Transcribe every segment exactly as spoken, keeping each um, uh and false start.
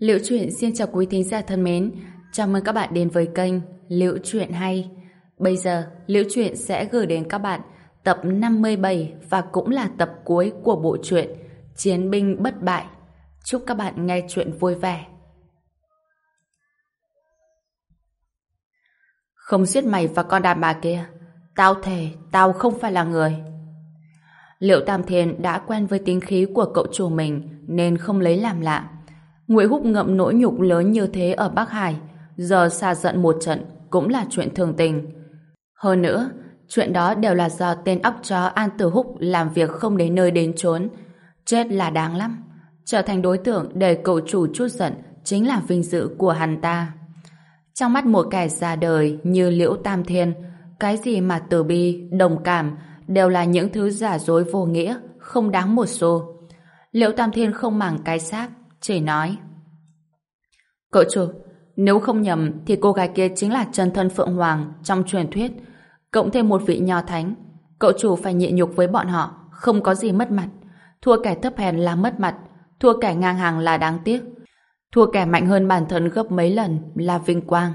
Liễu Chuyện xin chào quý thính giả thân mến, chào mừng các bạn đến với kênh Liễu Chuyện Hay. Bây giờ, Liễu Chuyện sẽ gửi đến các bạn tập năm mươi bảy và cũng là tập cuối của bộ truyện Chiến binh bất bại. Chúc các bạn nghe chuyện vui vẻ. Không giết mày và con đàn bà kia, tao thề tao không phải là người. Liễu Tam Thiên đã quen với tính khí của cậu chủ mình nên không lấy làm lạ. Ngụy Húc ngậm nỗi nhục lớn như thế ở Bắc Hải, giờ xả giận một trận cũng là chuyện thường tình. Hơn nữa, chuyện đó đều là do tên óc chó An Tử Húc làm việc không đến nơi đến chốn. Chết là đáng lắm. Trở thành đối tượng để cậu chủ trút giận chính là vinh dự của hắn ta. Trong mắt một kẻ già đời như Liễu Tam Thiên, cái gì mà từ bi, đồng cảm đều là những thứ giả dối vô nghĩa, không đáng một xu. Liễu Tam Thiên không màng cái xác, chỉ nói: Cậu chủ, nếu không nhầm thì cô gái kia chính là chân thân Phượng Hoàng trong truyền thuyết, cộng thêm một vị nho thánh. Cậu chủ phải nhịn nhục với bọn họ, không có gì mất mặt. Thua kẻ thấp hèn là mất mặt, thua kẻ ngang hàng là đáng tiếc, thua kẻ mạnh hơn bản thân gấp mấy lần là vinh quang.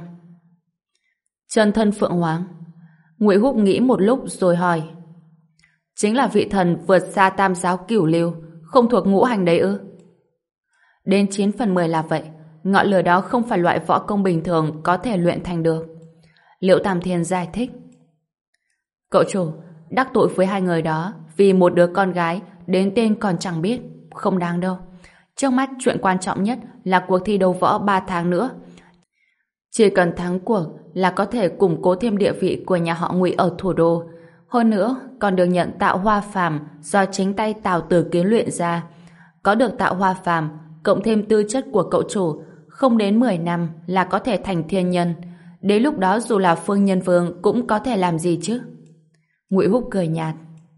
Chân thân Phượng Hoàng? Ngụy Húc nghĩ một lúc rồi hỏi: Chính là vị thần vượt xa tam giáo cửu lưu, không thuộc ngũ hành đấy ư? Đến chín phần mười là vậy. Ngọn lửa đó không phải loại võ công bình thường có thể luyện thành được. Liễu Tam Thiên giải thích: Cậu chủ, đắc tội với hai người đó vì một đứa con gái đến tên còn chẳng biết, không đáng đâu. Trước mắt chuyện quan trọng nhất là cuộc thi đấu võ ba tháng nữa. Chỉ cần thắng cuộc là có thể củng cố thêm địa vị của nhà họ Ngụy ở thủ đô. Hơn nữa còn được nhận tạo hoa phàm do chính tay Tào Tử Kiến luyện ra. Có được tạo hoa phàm cộng thêm tư chất của cậu chủ, không đến mười năm là có thể thành thiên nhân. Đến lúc đó dù là Phương Nhân Vương cũng có thể làm gì chứ? Ngụy Húc cười nhạt: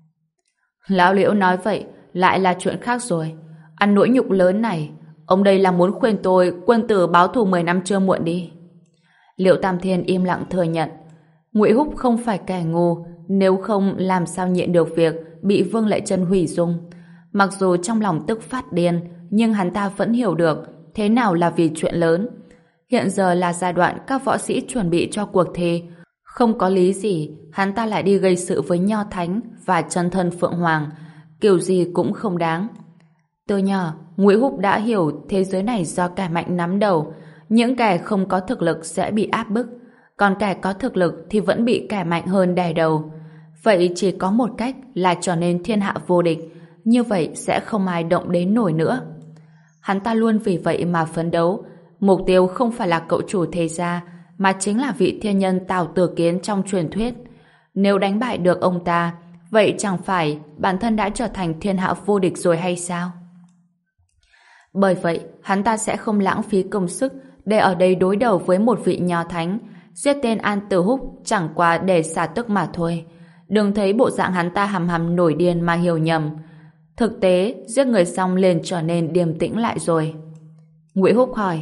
Lão Liễu nói vậy lại là chuyện khác rồi. Ăn nỗi nhục lớn này, ông đây là muốn khuyên tôi quân tử báo thù mười năm chưa muộn đi. Liễu Tam Thiên im lặng thừa nhận. Ngụy Húc không phải kẻ ngu, nếu không làm sao nhịn được việc bị Vương Lệ Trân hủy dung. Mặc dù trong lòng tức phát điên, nhưng hắn ta vẫn hiểu được thế nào là vì chuyện lớn. Hiện giờ là giai đoạn các võ sĩ chuẩn bị cho cuộc thi, không có lý gì hắn ta lại đi gây sự với Nho Thánh và chân thân Phượng Hoàng, kiểu gì cũng không đáng. Từ nhỏ, Ngụy Húc đã hiểu thế giới này do kẻ mạnh nắm đầu, những kẻ không có thực lực sẽ bị áp bức, còn kẻ có thực lực thì vẫn bị kẻ mạnh hơn đè đầu. Vậy chỉ có một cách là trở nên thiên hạ vô địch, như vậy sẽ không ai động đến nổi nữa. Hắn ta luôn vì vậy mà phấn đấu, mục tiêu không phải là cậu chủ thế gia, mà chính là vị thiên nhân Tào Tử Kiến trong truyền thuyết. Nếu đánh bại được ông ta, vậy chẳng phải bản thân đã trở thành thiên hạ vô địch rồi hay sao? Bởi vậy, hắn ta sẽ không lãng phí công sức để ở đây đối đầu với một vị nho thánh. Giết tên An Tử Húc chẳng qua để xả tức mà thôi. Đừng thấy bộ dạng hắn ta hầm hầm nổi điên mà hiểu nhầm. Thực tế, giết người xong liền trở nên điềm tĩnh lại rồi. Ngụy Húc hỏi: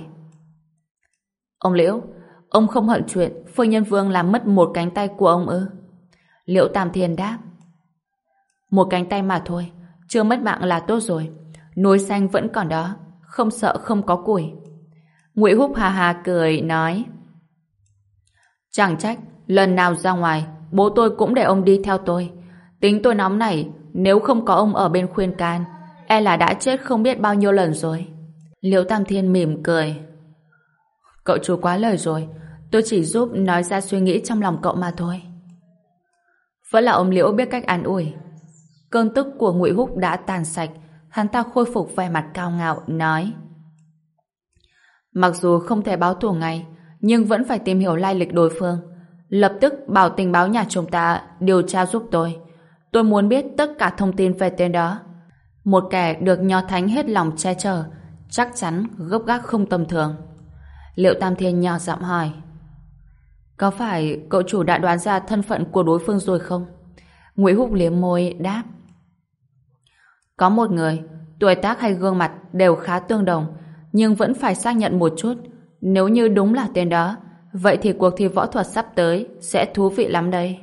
Ông Liễu, ông không hận chuyện Phương Nhân Vương làm mất một cánh tay của ông ư? Liễu Tam Thiên đáp: Một cánh tay mà thôi, chưa mất mạng là tốt rồi. Núi xanh vẫn còn đó, không sợ không có củi. Ngụy Húc hà hà cười nói: Chẳng trách lần nào ra ngoài bố tôi cũng để ông đi theo tôi. Tính tôi nóng này, nếu không có ông ở bên khuyên can, e là đã chết không biết bao nhiêu lần rồi. Liễu Tam Thiên mỉm cười: Cậu chủ quá lời rồi, tôi chỉ giúp nói ra suy nghĩ trong lòng cậu mà thôi. Vẫn là ông Liễu biết cách an ủi. Cơn tức của Ngụy Húc đã tàn sạch, hắn ta khôi phục vẻ mặt cao ngạo, nói: Mặc dù không thể báo thù ngay, nhưng vẫn phải tìm hiểu lai lịch đối phương. Lập tức bảo tình báo nhà chúng ta điều tra giúp tôi. Tôi muốn biết tất cả thông tin về tên đó. Một kẻ được Nho Thánh hết lòng che chở, chắc chắn gốc gác không tầm thường. Liễu Tam Thiên nhỏ giọng hỏi: Có phải cậu chủ đã đoán ra thân phận của đối phương rồi không? Ngụy Húc liếm môi đáp: Có một người, tuổi tác hay gương mặt đều khá tương đồng, nhưng vẫn phải xác nhận một chút. Nếu như đúng là tên đó, vậy thì cuộc thi võ thuật sắp tới sẽ thú vị lắm đây.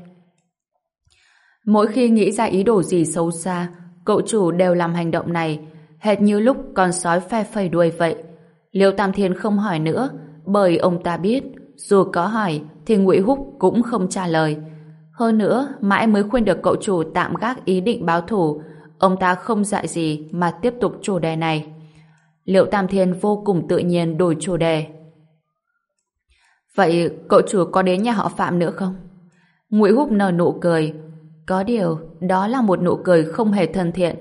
Mỗi khi nghĩ ra ý đồ gì xấu xa, cậu chủ đều làm hành động này, hệt như lúc con sói phe phẩy đuôi vậy. Liêu Tam Thiên không hỏi nữa, bởi ông ta biết, dù có hỏi thì Ngụy Húc cũng không trả lời. Hơn nữa, mãi mới khuyên được cậu chủ tạm gác ý định báo thù, ông ta không dạy gì mà tiếp tục chủ đề này. Liêu Tam Thiên vô cùng tự nhiên đổi chủ đề. Vậy cậu chủ có đến nhà họ Phạm nữa không? Ngụy Húc nở nụ cười. Có điều, đó là một nụ cười không hề thân thiện.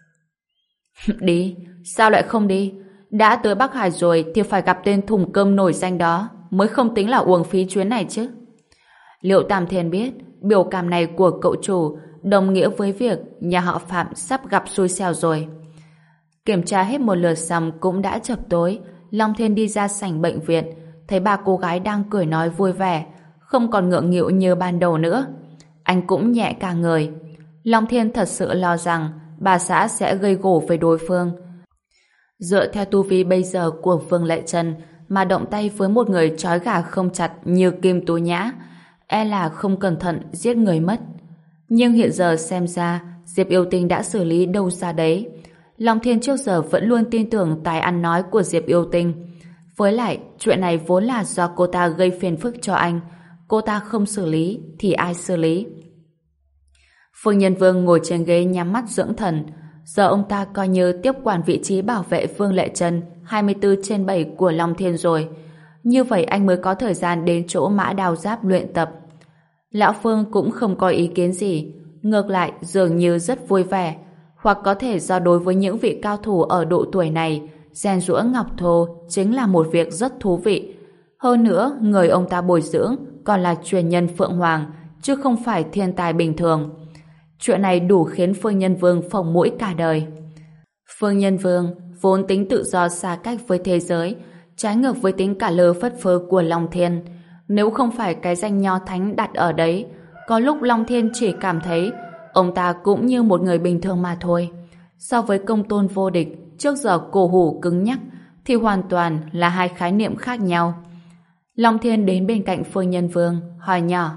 Đi, sao lại không đi? Đã tới Bắc Hải rồi thì phải gặp tên thùng cơm nổi danh đó, mới không tính là uổng phí chuyến này chứ. Liệu Tam Thiên biết, biểu cảm này của cậu chủ đồng nghĩa với việc nhà họ Phạm sắp gặp xui xẻo rồi. Kiểm tra hết một lượt xong cũng đã chập tối, Long Thiên đi ra sảnh bệnh viện, thấy ba cô gái đang cười nói vui vẻ, không còn ngượng nghịu như ban đầu nữa. Anh cũng nhẹ cả người. Long Thiên thật sự lo rằng bà xã sẽ gây gổ với đối phương. Dựa theo tu vi bây giờ của Vương Lệ Trân mà động tay với một người trói gà không chặt như Kim Tú Nhã, e là không cẩn thận giết người mất. Nhưng hiện giờ xem ra Diệp Yêu Tinh đã xử lý đâu ra đấy. Long Thiên trước giờ vẫn luôn tin tưởng tài ăn nói của Diệp Yêu Tinh. Với lại, chuyện này vốn là do cô ta gây phiền phức cho anh. Cô ta không xử lý thì ai xử lý? Phương Nhân Vương ngồi trên ghế nhắm mắt dưỡng thần. Giờ ông ta coi như tiếp quản vị trí bảo vệ Vương Lệ Trân hai mươi bốn trên bảy của Long Thiên rồi. Như vậy anh mới có thời gian đến chỗ Mã Đào Giáp luyện tập. Lão Phương cũng không có ý kiến gì, ngược lại dường như rất vui vẻ. Hoặc có thể do đối với những vị cao thủ ở độ tuổi này, rèn giũa ngọc thô chính là một việc rất thú vị. Hơn nữa, người ông ta bồi dưỡng còn là truyền nhân Phượng Hoàng, chứ không phải thiên tài bình thường. Chuyện này đủ khiến Phương Nhân Vương phồng mũi cả đời. Phương Nhân Vương vốn tính tự do xa cách với thế giới, trái ngược với tính cả lơ phất phơ của Long Thiên. Nếu không phải cái danh nho thánh đặt ở đấy, có lúc Long Thiên chỉ cảm thấy ông ta cũng như một người bình thường mà thôi. So với công tôn vô địch trước giờ cổ hủ cứng nhắc thì hoàn toàn là hai khái niệm khác nhau. Long Thiên đến bên cạnh Phương Nhân Vương hỏi nhỏ: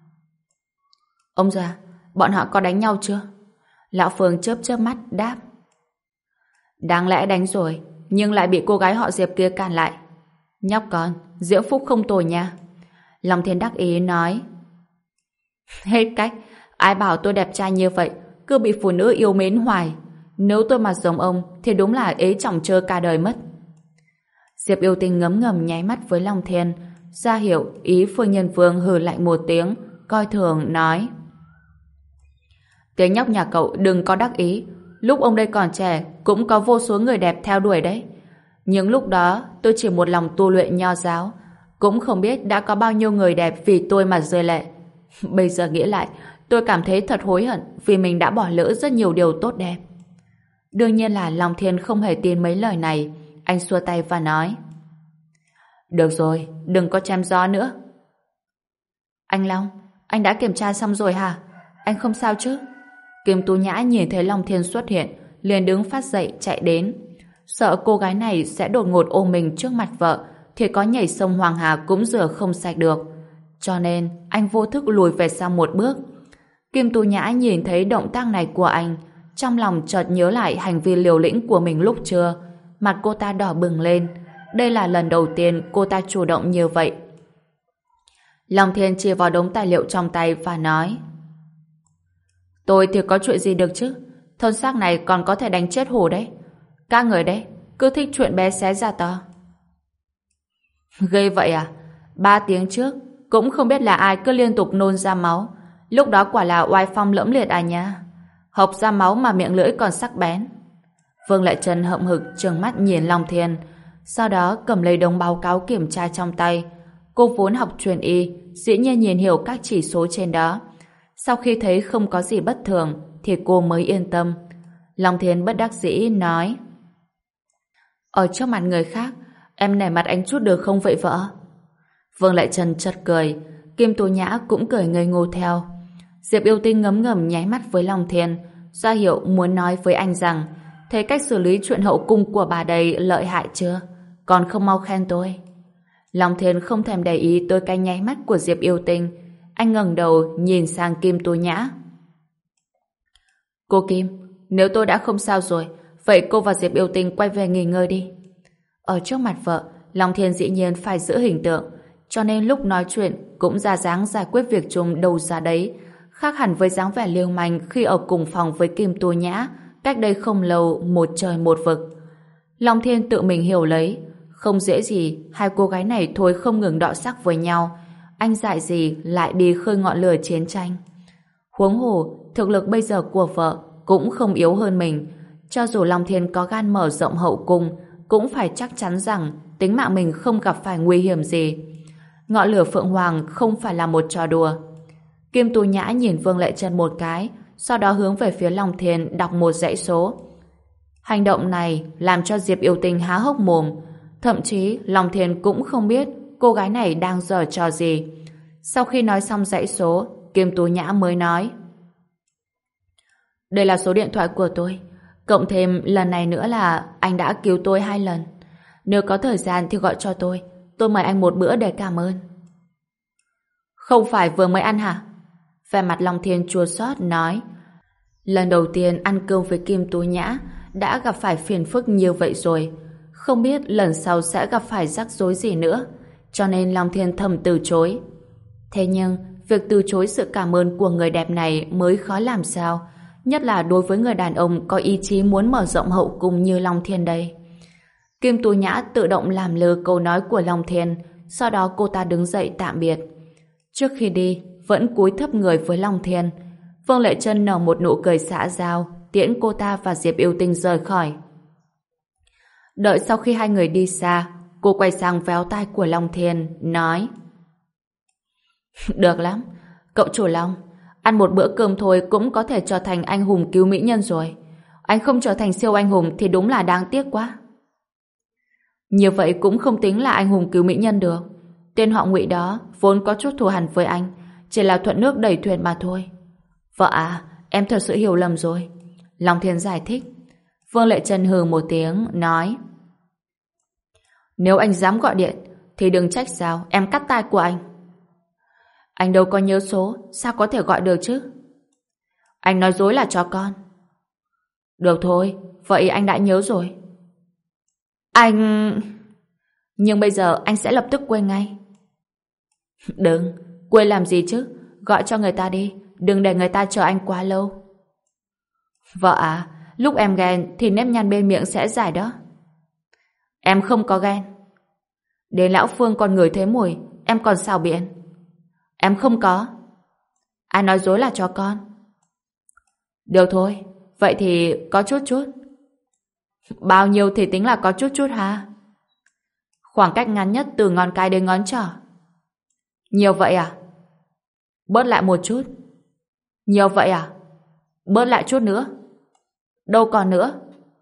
Ông già, bọn họ có đánh nhau chưa? Lão Phương chớp chớp mắt đáp: Đáng lẽ đánh rồi, nhưng lại bị cô gái họ Diệp kia cản lại. Nhóc con, diễm phúc không tồi nha. Long Thiên đắc ý nói: Hết cách, ai bảo tôi đẹp trai như vậy, cứ bị phụ nữ yêu mến hoài. Nếu tôi mà giống ông thì đúng là ế chỏng chơ cả đời mất. Diệp Yêu Tinh ngấm ngầm nháy mắt với Long Thiên, ra hiệu ý Phương Nhân Vương hừ lạnh một tiếng, coi thường nói: Tiếng nhóc nhà cậu đừng có đắc ý. Lúc ông đây còn trẻ cũng có vô số người đẹp theo đuổi đấy. Nhưng lúc đó tôi chỉ một lòng tu luyện nho giáo, cũng không biết đã có bao nhiêu người đẹp vì tôi mà rơi lệ. Bây giờ nghĩ lại, tôi cảm thấy thật hối hận vì mình đã bỏ lỡ rất nhiều điều tốt đẹp. Đương nhiên là Long Thiên không hề tin mấy lời này. Anh xua tay và nói: Được rồi, đừng có chém gió nữa. Anh Long, anh đã kiểm tra xong rồi hả? Anh không sao chứ? Kim Tú Nhã nhìn thấy Long Thiên xuất hiện, liền đứng phát dậy chạy đến. Sợ cô gái này sẽ đột ngột ôm mình trước mặt vợ, thì có nhảy sông Hoàng Hà cũng rửa không sạch được. Cho nên anh vô thức lùi về sau một bước. Kim Tú Nhã nhìn thấy động tác này của anh, trong lòng chợt nhớ lại hành vi liều lĩnh của mình lúc trưa. Mặt cô ta đỏ bừng lên. Đây là lần đầu tiên cô ta chủ động như vậy. Long Thiên chỉ vào đống tài liệu trong tay và nói: Tôi thì có chuyện gì được chứ? Thôn xác này còn có thể đánh chết hổ đấy. Các người đấy cứ thích chuyện bé xé ra to. Ghê vậy à? Ba tiếng trước cũng không biết là ai cứ liên tục nôn ra máu. Lúc đó quả là oai phong lẫm liệt à nha. Hộc ra máu mà miệng lưỡi còn sắc bén. Vương Lệ Trân hậm hực trừng mắt nhìn Long Thiên, sau đó cầm lấy đống báo cáo kiểm tra trong tay. Cô vốn học truyền y, dĩ nhiên nhìn hiểu các chỉ số trên đó. Sau khi thấy không có gì bất thường thì cô mới yên tâm. Long Thiên bất đắc dĩ nói: Ở trước mặt người khác em nể mặt anh chút được không vậy vợ? Vương Lệ Trân chợt cười. Kim Tú Nhã cũng cười ngây ngô theo. Diệp Yêu Tinh ngấm ngầm nháy mắt với Long Thiên, ra hiệu muốn nói với anh rằng thấy cách xử lý chuyện hậu cung của bà đây lợi hại chưa? Còn không mau khen tôi. Long Thiên không thèm để ý tới cái nháy mắt của Diệp Yêu Tinh. Anh ngẩng đầu nhìn sang Kim Tú Nhã. Cô Kim, nếu tôi đã không sao rồi, vậy cô và Diệp Yêu Tinh quay về nghỉ ngơi đi. Ở trước mặt vợ, Long Thiên dĩ nhiên phải giữ hình tượng, cho nên lúc nói chuyện cũng ra dáng giải quyết việc chung đâu ra đấy, khác hẳn với dáng vẻ liêu manh khi ở cùng phòng với Kim Tu Nhã, cách đây không lâu một trời một vực. Long Thiên tự mình hiểu lấy, không dễ gì hai cô gái này thôi không ngừng đọ sắc với nhau, anh dại gì lại đi khơi ngọn lửa chiến tranh. Huống hồ, thực lực bây giờ của vợ cũng không yếu hơn mình, cho dù Long Thiên có gan mở rộng hậu cung, cũng phải chắc chắn rằng tính mạng mình không gặp phải nguy hiểm gì. Ngọn lửa Phượng Hoàng không phải là một trò đùa. Kim Tu Nhã nhìn Vương Lệ Trân một cái, sau đó hướng về phía Long Thiên đọc một dãy số. Hành động này làm cho Diệp Yêu Tinh há hốc mồm, thậm chí Long Thiên cũng không biết cô gái này đang giở trò gì. Sau khi nói xong dãy số, Kim Tu Nhã mới nói: đây là số điện thoại của tôi, cộng thêm lần này nữa là anh đã cứu tôi hai lần. Nếu có thời gian thì gọi cho tôi, tôi mời anh một bữa để cảm ơn. Không phải vừa mới ăn hả? Vẻ mặt Long Thiên chua xót nói: lần đầu tiên ăn cơm với Kim Tu Nhã đã gặp phải phiền phức như vậy rồi, không biết lần sau sẽ gặp phải rắc rối gì nữa, cho nên Long Thiên thầm từ chối. Thế nhưng việc từ chối sự cảm ơn của người đẹp này mới khó làm sao, nhất là đối với người đàn ông có ý chí muốn mở rộng hậu cung như Long Thiên đây. Kim Tu Nhã tự động làm lơ câu nói của Long Thiên, sau đó cô ta đứng dậy tạm biệt. Trước khi đi, vẫn cúi thấp người với Long Thiên. Vương Lệ Trân nở một nụ cười xã giao, tiễn cô ta và Diệp Yêu Tinh rời khỏi. Đợi sau khi hai người đi xa, cô quay sang véo tai của Long Thiên, nói: được lắm, cậu chủ Long, ăn một bữa cơm thôi cũng có thể trở thành anh hùng cứu mỹ nhân rồi. Anh không trở thành siêu anh hùng thì đúng là đáng tiếc quá. Như vậy cũng không tính là anh hùng cứu mỹ nhân được. Tên họ Ngụy đó vốn có chút thù hằn với anh, chỉ là thuận nước đẩy thuyền mà thôi. Vợ à, em thật sự hiểu lầm rồi. Long Thiên giải thích. Vương Lệ Trân hừ một tiếng, nói: nếu anh dám gọi điện thì đừng trách sao em cắt tai của anh. Anh đâu có nhớ số, sao có thể gọi được chứ? Anh nói dối là cho con. Được thôi, vậy anh đã nhớ rồi. Anh... Nhưng bây giờ anh sẽ lập tức quên ngay. Đừng, quên làm gì chứ? Gọi cho người ta đi, đừng để người ta chờ anh quá lâu. Vợ à, lúc em ghen thì nếp nhăn bên miệng sẽ dài đó. Em không có ghen. Đến lão Phương còn ngửi thấy mùi, em còn xào biện. Em không có. Ai nói dối là cho con. Được thôi, vậy thì có chút chút. Bao nhiêu thì tính là có chút chút hả? Khoảng cách ngắn nhất từ ngón cái đến ngón trỏ. Nhiều vậy à? Bớt lại một chút. Nhiều vậy à? Bớt lại chút nữa. Đâu còn nữa.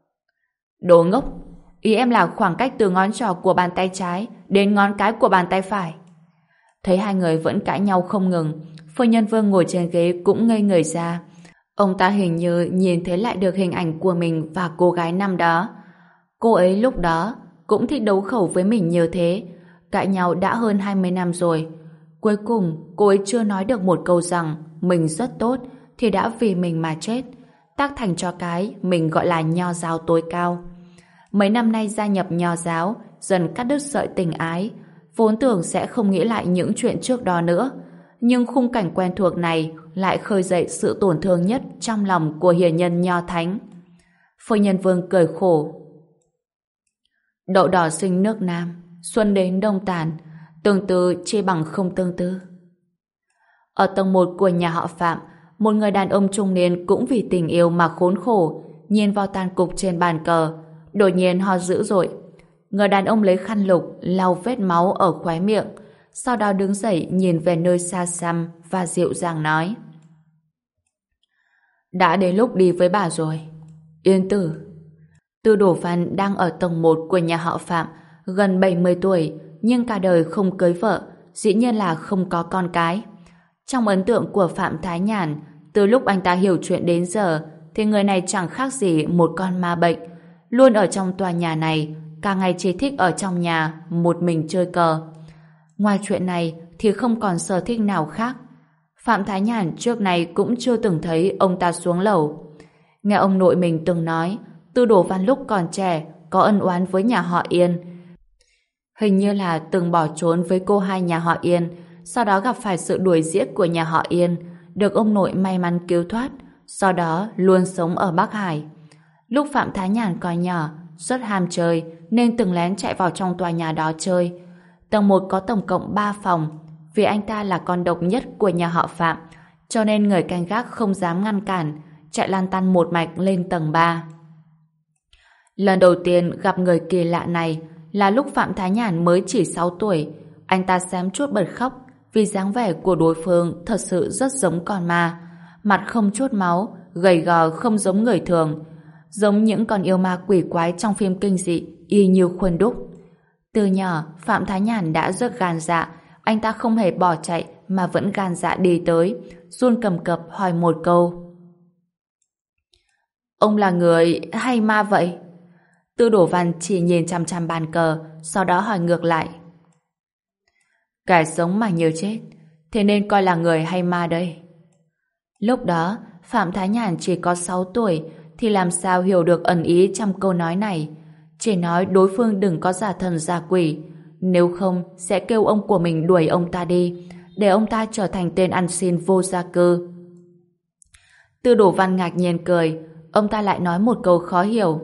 Đồ ngốc, ý em là khoảng cách từ ngón trỏ của bàn tay trái đến ngón cái của bàn tay phải. Thấy hai người vẫn cãi nhau không ngừng, Phu Nhân Vương ngồi trên ghế cũng ngây người ra. Ông ta hình như nhìn thấy lại được hình ảnh của mình và cô gái năm đó. Cô ấy lúc đó cũng thích đấu khẩu với mình như thế. Cãi nhau đã hơn hai mươi năm rồi. Cuối cùng cô ấy chưa nói được một câu rằng mình rất tốt thì đã vì mình mà chết, tác thành cho cái mình gọi là nho giáo tối cao. Mấy năm nay gia nhập nho giáo, dần cắt đứt sợi tình ái, vốn tưởng sẽ không nghĩ lại những chuyện trước đó nữa, nhưng khung cảnh quen thuộc này lại khơi dậy sự tổn thương nhất trong lòng của hiền nhân nho thánh. Phu Nhân Vương cười khổ. Đậu đỏ sinh nước Nam, xuân đến đông tàn, tương tư chi bằng không tương tư. Ở tầng một của nhà họ Phạm, một người đàn ông trung niên cũng vì tình yêu mà khốn khổ, nhìn vào tàn cục trên bàn cờ, đột nhiên ho dữ dội. Người đàn ông lấy khăn lục lau vết máu ở khóe miệng, sau đó đứng dậy nhìn về nơi xa xăm và dịu dàng nói: đã đến lúc đi với bà rồi. Yên Tử. Tư Đổ Văn đang ở tầng một của nhà họ Phạm, gần bảy mươi tuổi, nhưng cả đời không cưới vợ, dĩ nhiên là không có con cái. Trong ấn tượng của Phạm Thái Nhàn, từ lúc anh ta hiểu chuyện đến giờ, thì người này chẳng khác gì một con ma bệnh, luôn ở trong tòa nhà này, cả ngày chỉ thích ở trong nhà một mình chơi cờ. Ngoài chuyện này thì không còn sở thích nào khác. Phạm Thái Nhàn trước này cũng chưa từng thấy ông ta xuống lầu. Nghe ông nội mình từng nói, Tư Đồ Văn lúc còn trẻ có ân oán với nhà họ Yên, Hình như là từng bỏ trốn với cô hai nhà họ Yên, sau đó gặp phải sự đuổi giết của nhà họ Yên, được ông nội may mắn cứu thoát, sau đó luôn sống ở Bắc Hải. Lúc Phạm Thái Nhàn còn nhỏ, rất ham chơi nên từng lén chạy vào trong tòa nhà đó chơi. Tầng một có tổng cộng ba phòng, vì anh ta là con độc nhất của nhà họ Phạm, cho nên người canh gác không dám ngăn cản, chạy lăn tăn một mạch lên tầng ba. Lần đầu tiên gặp người kỳ lạ này là lúc Phạm Thái Nhàn mới chỉ sáu tuổi. Anh ta xém chút bật khóc vì dáng vẻ của đối phương thật sự rất giống con ma. Mặt không chút máu, gầy gò không giống người thường, giống những con yêu ma quỷ quái trong phim kinh dị, y như khuôn đúc. Từ nhỏ, Phạm Thái Nhàn đã rất gan dạ. Anh ta không hề bỏ chạy mà vẫn gan dạ đi tới, run cầm cập hỏi một câu. Ông là người hay ma vậy? Tư Đổ Văn chỉ nhìn chằm chằm bàn cờ, sau đó hỏi ngược lại. Kẻ sống mà như chết, thế nên coi là người hay ma đây? Lúc đó, Phạm Thái Nhàn chỉ có sáu tuổi, thì làm sao hiểu được ẩn ý trong câu nói này. Chỉ nói đối phương đừng có giả thần giả quỷ, nếu không sẽ kêu ông của mình đuổi ông ta đi, để ông ta trở thành tên ăn xin vô gia cư. Tư Đổ Văn ngạc nhiên cười, ông ta lại nói một câu khó hiểu.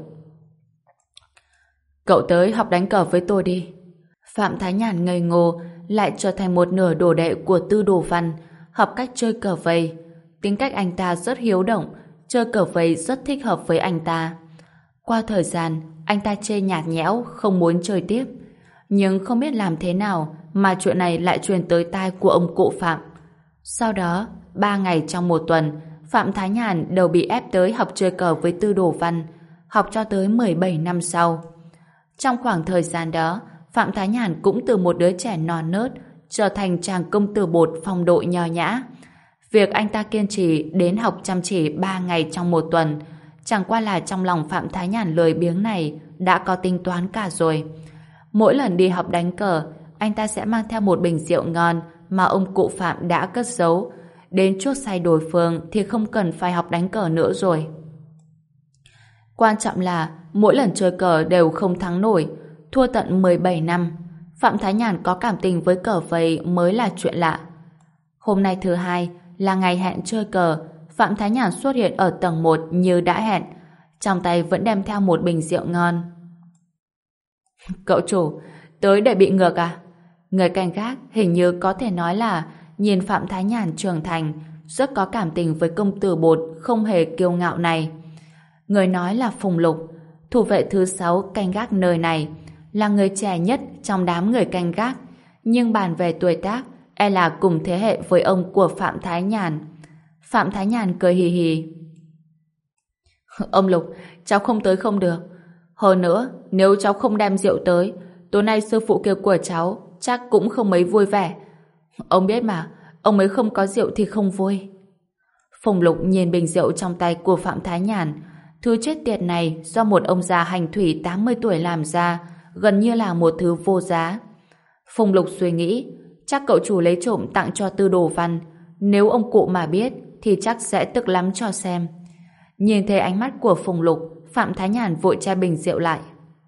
Cậu tới học đánh cờ với tôi đi. Phạm Thái Nhàn ngây ngô, lại trở thành một nửa đồ đệ của Tư Đổ Văn, học cách chơi cờ vây. Tính cách anh ta rất hiếu động, chơi cờ vây rất thích hợp với anh ta. Qua thời gian, anh ta chê nhạt nhẽo, không muốn chơi tiếp. Nhưng không biết làm thế nào mà chuyện này lại truyền tới tai của ông cụ Phạm. Sau đó, ba ngày trong một tuần, Phạm Thái Nhàn đều bị ép tới học chơi cờ với Tư Đổ Văn, học cho tới mười bảy năm sau. Trong khoảng thời gian đó, Phạm Thái Nhàn cũng từ một đứa trẻ non nớt trở thành chàng công tử bột phong độ nho nhã. Việc anh ta kiên trì đến học chăm chỉ ba ngày trong một tuần, chẳng qua là trong lòng Phạm Thái Nhàn lười biếng này đã có tính toán cả rồi. Mỗi lần đi học đánh cờ, anh ta sẽ mang theo một bình rượu ngon mà ông cụ Phạm đã cất giấu. Đến chuốc say đối phương thì không cần phải học đánh cờ nữa rồi. Quan trọng là mỗi lần chơi cờ đều không thắng nổi, thua tận mười bảy năm. Phạm Thái Nhàn có cảm tình với cờ vây mới là chuyện lạ. Hôm nay thứ hai là ngày hẹn chơi cờ. Phạm Thái Nhàn xuất hiện ở tầng một như đã hẹn, trong tay vẫn đem theo một bình rượu ngon. Cậu chủ, tới để bị ngược à? Người canh gác hình như có thể nói là nhìn Phạm Thái Nhàn trưởng thành, rất có cảm tình với công tử bột không hề kiêu ngạo này. Người nói là Phùng Lục, thủ vệ thứ sáu canh gác nơi này, là người trẻ nhất trong đám người canh gác, nhưng bàn về tuổi tác, e là cùng thế hệ với ông của Phạm Thái Nhàn. Phạm Thái Nhàn cười hì hì. Ông Lục, cháu không tới không được. Hơn nữa, nếu cháu không đem rượu tới, tối nay sư phụ kia của cháu chắc cũng không mấy vui vẻ. Ông biết mà, ông ấy không có rượu thì không vui. Phùng Lục nhìn bình rượu trong tay của Phạm Thái Nhàn. Thứ chết tiệt này do một ông già hành thủy tám mươi tuổi làm ra, gần như là một thứ vô giá. Phùng Lục suy nghĩ, chắc cậu chủ lấy trộm tặng cho Tư Đồ Văn. Nếu ông cụ mà biết thì chắc sẽ tức lắm cho xem. Nhìn thấy ánh mắt của Phùng Lục, Phạm Thái Nhàn vội che bình rượu lại.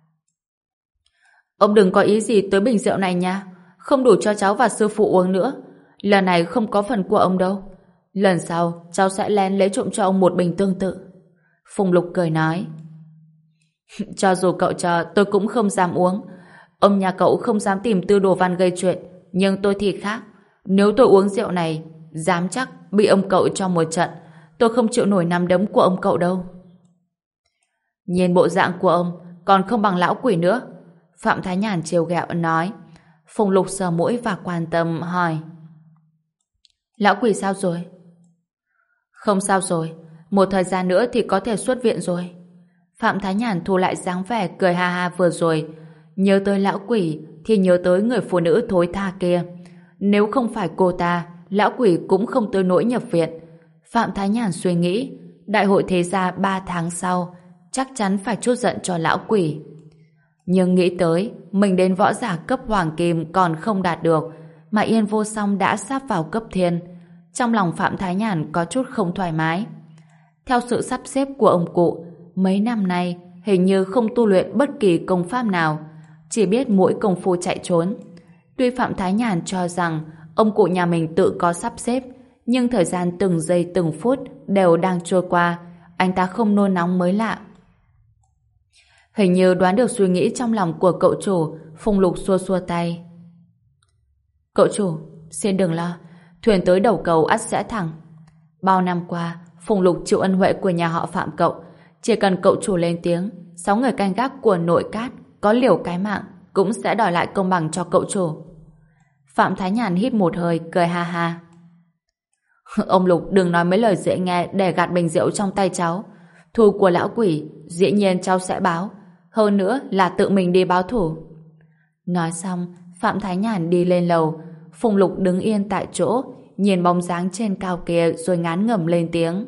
Ông đừng có ý gì tới bình rượu này nha, không đủ cho cháu và sư phụ uống nữa. Lần này không có phần của ông đâu. Lần sau cháu sẽ lén lấy trộm cho ông một bình tương tự. Phùng Lục cười nói. Cho dù cậu cho tôi cũng không dám uống. Ông nhà cậu không dám tìm Tư Đồ Văn gây chuyện, nhưng tôi thì khác. Nếu tôi uống rượu này, dám chắc bị ông cậu cho một trận. Tôi không chịu nổi nắm đấm của ông cậu đâu. Nhìn bộ dạng của ông còn không bằng lão quỷ nữa. Phạm Thái Nhàn trêu ghẹo nói. Phùng Lục sờ mũi và quan tâm hỏi. Lão quỷ sao rồi? Không sao rồi, một thời gian nữa thì có thể xuất viện rồi. Phạm Thái Nhàn thu lại dáng vẻ cười ha ha vừa rồi. Nhớ tới lão quỷ thì nhớ tới người phụ nữ thối tha kia. Nếu không phải cô ta, lão quỷ cũng không tới nỗi nhập viện. Phạm Thái Nhàn suy nghĩ, đại hội thế gia ba tháng sau chắc chắn phải trút giận cho lão quỷ. Nhưng nghĩ tới mình đến võ giả cấp hoàng kim còn không đạt được, mà Yên Vô Song đã sắp vào cấp thiên. Trong lòng Phạm Thái Nhàn có chút không thoải mái. Theo sự sắp xếp của ông cụ, mấy năm nay hình như không tu luyện bất kỳ công pháp nào. chỉ biết mỗi công phu chạy trốn. Tuy Phạm Thái Nhàn cho rằng ông cụ nhà mình tự có sắp xếp, nhưng thời gian từng giây từng phút đều đang trôi qua, anh ta không nôn nóng mới lạ. Hình như đoán được suy nghĩ trong lòng của cậu chủ, Phùng Lục xua xua tay. Cậu chủ, xin đừng lo, thuyền tới đầu cầu ắt sẽ thẳng. Bao năm qua, Phùng Lục chịu ân huệ của nhà họ Phạm cậu, chỉ cần cậu chủ lên tiếng, sáu người canh gác của nội cát có liều cái mạng cũng sẽ đòi lại công bằng cho cậu chủ. Phạm Thái Nhàn hít một hơi, cười ha ha. Ông Lục đừng nói mấy lời dễ nghe để gạt bình rượu trong tay cháu. Thù của lão quỷ, dĩ nhiên cháu sẽ báo. Hơn nữa là tự mình đi báo thủ. Nói xong, Phạm Thái Nhàn đi lên lầu. Phùng Lục đứng yên tại chỗ, nhìn bóng dáng trên cao kia rồi ngán ngẩm lên tiếng.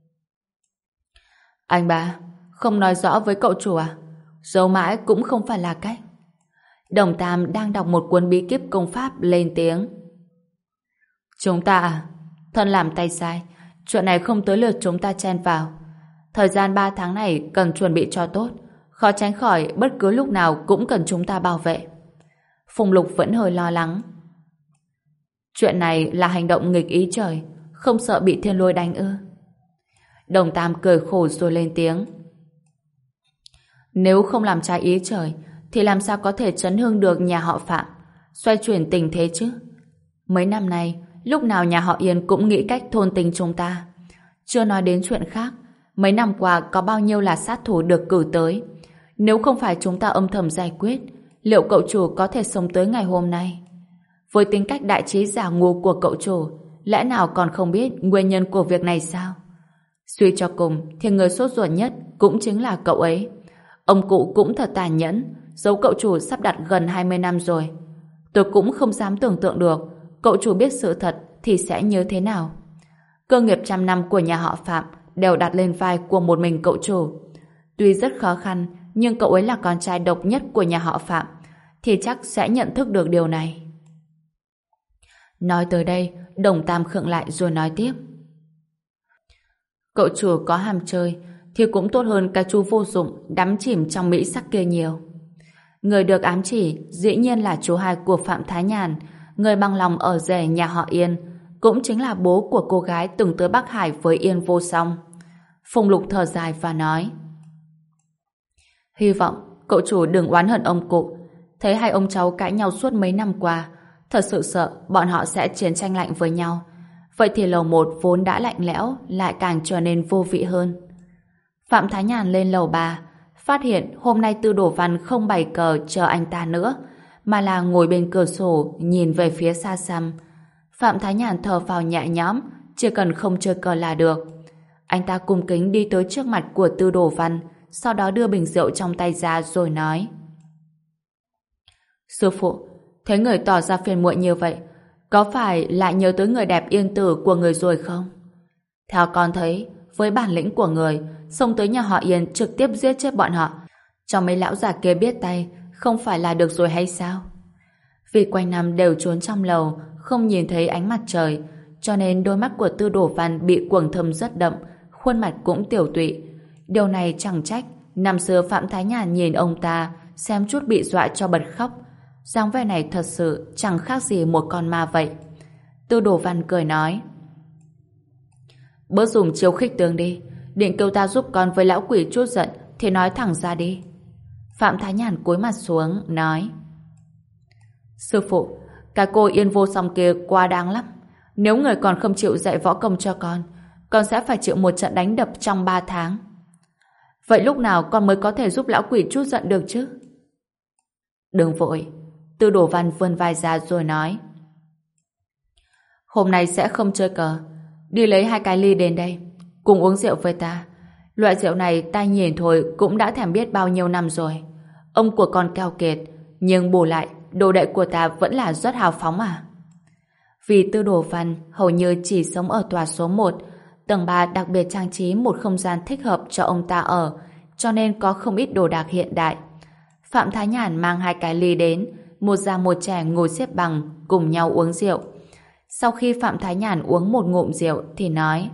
Anh ba, không nói rõ với cậu chủ à? Giấu mãi cũng không phải là cách. Đồng Tam đang đọc một cuốn bí kíp công pháp lên tiếng. Chúng ta à? Thân làm tay sai, chuyện này không tới lượt chúng ta chen vào. Thời gian ba tháng này cần chuẩn bị cho tốt, khó tránh khỏi bất cứ lúc nào cũng cần chúng ta bảo vệ. Phùng Lục vẫn hơi lo lắng. Chuyện này là hành động nghịch ý trời, không sợ bị thiên lôi đánh ư? Đồng Tam cười khổ rồi lên tiếng. Nếu không làm trái ý trời, thì làm sao có thể chấn hưng được nhà họ Phạm, xoay chuyển tình thế chứ? Mấy năm nay, lúc nào nhà họ Yên cũng nghĩ cách thôn tính chúng ta. Chưa nói đến chuyện khác, mấy năm qua có bao nhiêu là sát thủ được cử tới. Nếu không phải chúng ta âm thầm giải quyết, liệu cậu chủ có thể sống tới ngày hôm nay? Với tính cách đại trí giả ngu của cậu chủ, lẽ nào còn không biết nguyên nhân của việc này sao? Suy cho cùng thì người sốt ruột nhất cũng chính là cậu ấy. Ông cụ cũng thật tàn nhẫn, giấu cậu chủ sắp đặt gần hai mươi năm rồi. Tôi cũng không dám tưởng tượng được cậu chủ biết sự thật thì sẽ như thế nào. Cơ nghiệp trăm năm của nhà họ Phạm đều đặt lên vai của một mình cậu chủ. Tuy rất khó khăn, nhưng cậu ấy là con trai độc nhất của nhà họ Phạm, thì chắc sẽ nhận thức được điều này. Nói tới đây, Đồng Tam khựng lại rồi nói tiếp. Cậu chủ có ham chơi, thì cũng tốt hơn cái chú vô dụng đắm chìm trong mỹ sắc kia nhiều. Người được ám chỉ dĩ nhiên là chú hai của Phạm Thái Nhàn, người bằng lòng ở rể nhà họ Yên, cũng chính là bố của cô gái từng tới Bắc Hải với Yên Vô Song. Phùng Lục thở dài và nói. Hy vọng cậu chủ đừng oán hận ông cụ. Thấy hai ông cháu cãi nhau suốt mấy năm qua, thật sự sợ bọn họ sẽ chiến tranh lạnh với nhau. Vậy thì lầu một vốn đã lạnh lẽo lại càng trở nên vô vị hơn. Phạm Thái Nhàn lên lầu ba, phát hiện hôm nay Tư Đổ Văn không bày cờ chờ anh ta nữa, mà là ngồi bên cửa sổ nhìn về phía xa xăm. Phạm Thái Nhàn thở phào nhẹ nhõm, chỉ cần không chơi cờ là được. Anh ta cung kính đi tới trước mặt của Tư Đổ Văn, sau đó đưa bình rượu trong tay ra rồi nói. Sư phụ, thấy người tỏ ra phiền muộn như vậy, có phải lại nhớ tới người đẹp Yên Tử của người rồi không? Theo con thấy, với bản lĩnh của người, xông tới nhà họ Yên trực tiếp giết chết bọn họ, cho mấy lão già kia biết tay, không phải là được rồi hay sao? Vì quanh năm đều trốn trong lầu, không nhìn thấy ánh mặt trời, cho nên đôi mắt của Tư Đổ Văn bị quầng thâm rất đậm, khuôn mặt cũng tiểu tụy. Điều này chẳng trách, năm xưa Phạm Thái Nhàn nhìn ông ta, xem chút bị dọa cho bật khóc. Dáng vẻ này thật sự chẳng khác gì một con ma vậy. Tư Đổ Văn cười nói. Bớt dùng chiêu khích tướng đi, định kêu ta giúp con với lão quỷ chút giận thì nói thẳng ra đi. Phạm Thái Nhàn cúi mặt xuống, nói. Sư phụ, cái cô Yên Vô Song kia quá đáng lắm. Nếu người còn không chịu dạy võ công cho con, con sẽ phải chịu một trận đánh đập trong ba tháng. Vậy lúc nào con mới có thể giúp lão quỷ chút giận được chứ? Đừng vội. Tư Đổ Văn vươn vai ra rồi nói. Hôm nay sẽ không chơi cờ. Đi lấy hai cái ly đến đây, cùng uống rượu với ta. Loại rượu này ta nhìn thôi cũng đã thèm biết bao nhiêu năm rồi. Ông của con keo kiệt, nhưng bù lại đồ đệ của ta vẫn là rất hào phóng à. Vì Tư Đổ Văn hầu như chỉ sống ở tòa số một, tầng ba đặc biệt trang trí một không gian thích hợp cho ông ta ở, cho nên có không ít đồ đạc hiện đại. Phạm Thái Nhàn mang hai cái ly đến, một già một trẻ ngồi xếp bằng cùng nhau uống rượu. Sau khi Phạm Thái Nhàn uống một ngụm rượu thì nói.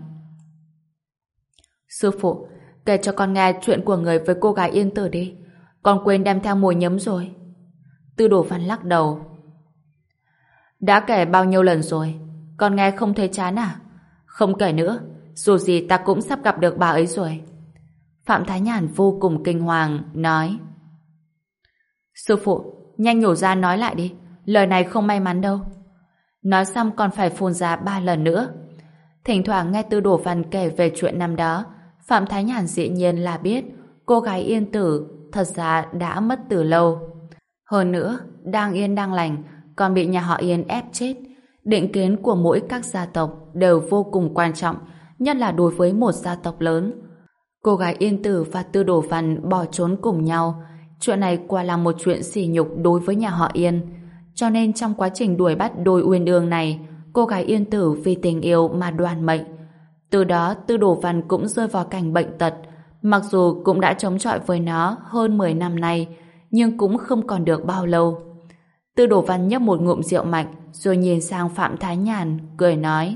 Sư phụ, kể cho con nghe chuyện của người với cô gái Yên Tử đi. Con quên đem theo mồi nhấm rồi. Tư Đồ Văn lắc đầu. Đã kể bao nhiêu lần rồi, con nghe không thấy chán à? Không kể nữa, dù gì ta cũng sắp gặp được bà ấy rồi. Phạm Thái Nhàn vô cùng kinh hoàng, nói. Sư phụ, nhanh nhổ ra nói lại đi, lời này không may mắn đâu. Nói xong còn phải phun ra ba lần nữa. Thỉnh thoảng nghe Tư Đồ Văn kể về chuyện năm đó, Phạm Thái Nhàn dĩ nhiên là biết cô gái Yên Tử thật ra đã mất từ lâu. Hơn nữa, đang yên đang lành, còn bị nhà họ Yên ép chết. Định kiến của mỗi các gia tộc đều vô cùng quan trọng, nhất là đối với một gia tộc lớn. Cô gái Yên Tử và Tư Đồ Văn bỏ trốn cùng nhau. Chuyện này quả là một chuyện sỉ nhục đối với nhà họ Yên. Cho nên trong quá trình đuổi bắt đôi uyên ương này, cô gái Yên Tử vì tình yêu mà đoạt mệnh. Từ đó Tư Đồ Văn cũng rơi vào cảnh bệnh tật. Mặc dù cũng đã chống chọi với nó hơn mười năm nay, nhưng cũng không còn được bao lâu. Tư Đồ Văn nhấp một ngụm rượu mạnh, rồi nhìn sang Phạm Thái Nhàn, cười nói.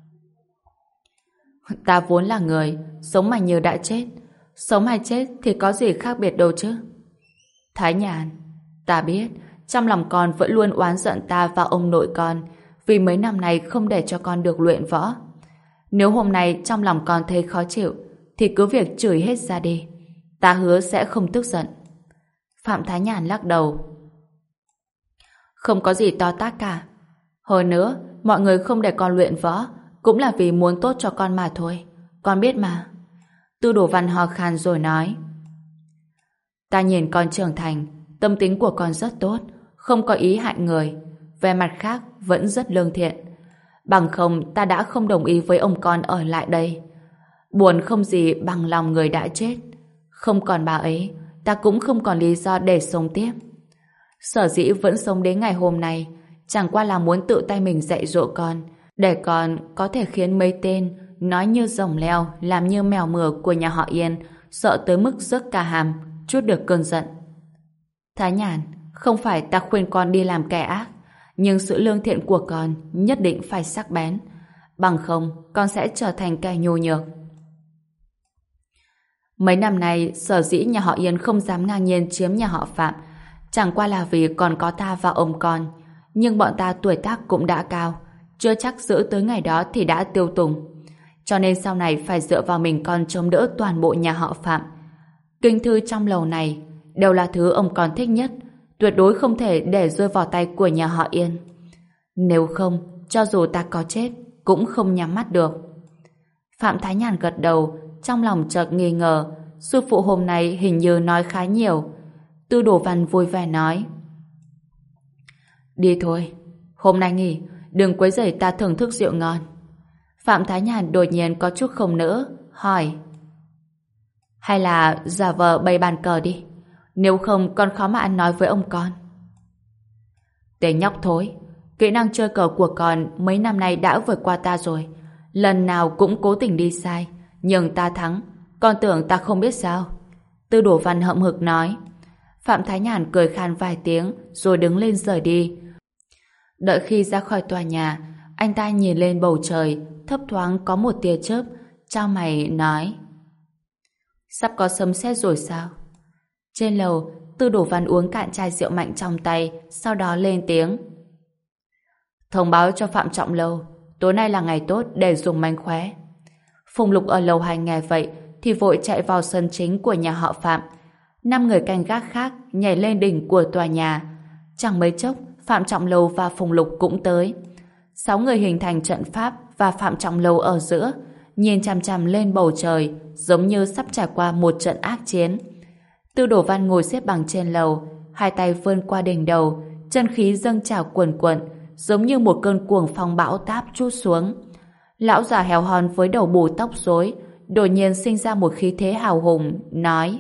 Ta vốn là người, sống mà như đã chết. Sống hay chết thì có gì khác biệt đâu chứ. Thái Nhàn, ta biết, trong lòng con vẫn luôn oán giận ta và ông nội con, vì mấy năm nay không để cho con được luyện võ. Nếu hôm nay trong lòng con thấy khó chịu, thì cứ việc chửi hết ra đi. Ta hứa sẽ không tức giận. Phạm Thái Nhàn lắc đầu. Không có gì to tát cả. Hơn nữa, mọi người không để con luyện võ cũng là vì muốn tốt cho con mà thôi. Con biết mà. Tư Đồ Văn ho khan rồi nói. Ta nhìn con trưởng thành, tâm tính của con rất tốt, không có ý hại người. Về mặt khác, vẫn rất lương thiện. Bằng không, ta đã không đồng ý với ông con ở lại đây. Buồn không gì bằng lòng người đã chết. Không còn bà ấy, ta cũng không còn lý do để sống tiếp. Sở dĩ vẫn sống đến ngày hôm nay, chẳng qua là muốn tự tay mình dạy dỗ con, để con có thể khiến mấy tên nói như rồng leo, làm như mèo mửa của nhà họ Yên, sợ tới mức rớt cả hàm, chút được cơn giận. Thái Nhàn, không phải ta khuyên con đi làm kẻ ác, nhưng sự lương thiện của con nhất định phải sắc bén. Bằng không, con sẽ trở thành kẻ nhu nhược. Mấy năm nay, sở dĩ nhà họ Yên không dám ngang nhiên chiếm nhà họ Phạm, chẳng qua là vì còn có ta và ông con. Nhưng bọn ta tuổi tác cũng đã cao, chưa chắc giữ tới ngày đó thì đã tiêu tùng. Cho nên sau này phải dựa vào mình con chống đỡ toàn bộ nhà họ Phạm. Kinh thư trong lầu này đều là thứ ông con thích nhất, tuyệt đối không thể để rơi vào tay của nhà họ Yên. Nếu không, cho dù ta có chết, cũng không nhắm mắt được. Phạm Thái Nhàn gật đầu, trong lòng chợt nghi ngờ, sư phụ hôm nay hình như nói khá nhiều. Tư Đồ Văn vui vẻ nói. Đi thôi, hôm nay nghỉ, đừng quấy rầy ta thưởng thức rượu ngon. Phạm Thái Nhàn đột nhiên có chút không nỡ, hỏi. Hay là giả vờ bày bàn cờ đi, nếu không con khó mà ăn nói với ông con. Tên nhóc thối, kỹ năng chơi cờ của con mấy năm nay đã vượt qua ta rồi, lần nào cũng cố tình đi sai, nhưng ta thắng, con tưởng ta không biết sao? Tư Đồ Văn hậm hực nói. Phạm Thái Nhàn cười khan vài tiếng rồi đứng lên rời đi. Đợi khi ra khỏi tòa nhà, anh ta nhìn lên bầu trời, thấp thoáng có một tia chớp, chau mày nói. Sắp có sấm sét rồi sao? Trên lầu, Tư Đồ Văn uống cạn chai rượu mạnh trong tay, sau đó lên tiếng. Thông báo cho Phạm Trọng Lâu, tối nay là ngày tốt để dùng mánh khóe. Phùng Lục ở lầu hai nghe vậy thì vội chạy vào sân chính của nhà họ Phạm. Năm người canh gác khác nhảy lên đỉnh của tòa nhà. Chẳng mấy chốc, Phạm Trọng Lâu và Phùng Lục cũng tới. Sáu người hình thành trận pháp và Phạm Trọng Lâu ở giữa, nhìn chằm chằm lên bầu trời, giống như sắp trải qua một trận ác chiến. Tư Đồ Văn ngồi xếp bằng trên lầu, hai tay vươn qua đỉnh đầu, chân khí dâng trào cuồn cuộn, giống như một cơn cuồng phong bão táp trút xuống. Lão già héo hon với đầu bù tóc rối, đột nhiên sinh ra một khí thế hào hùng, nói: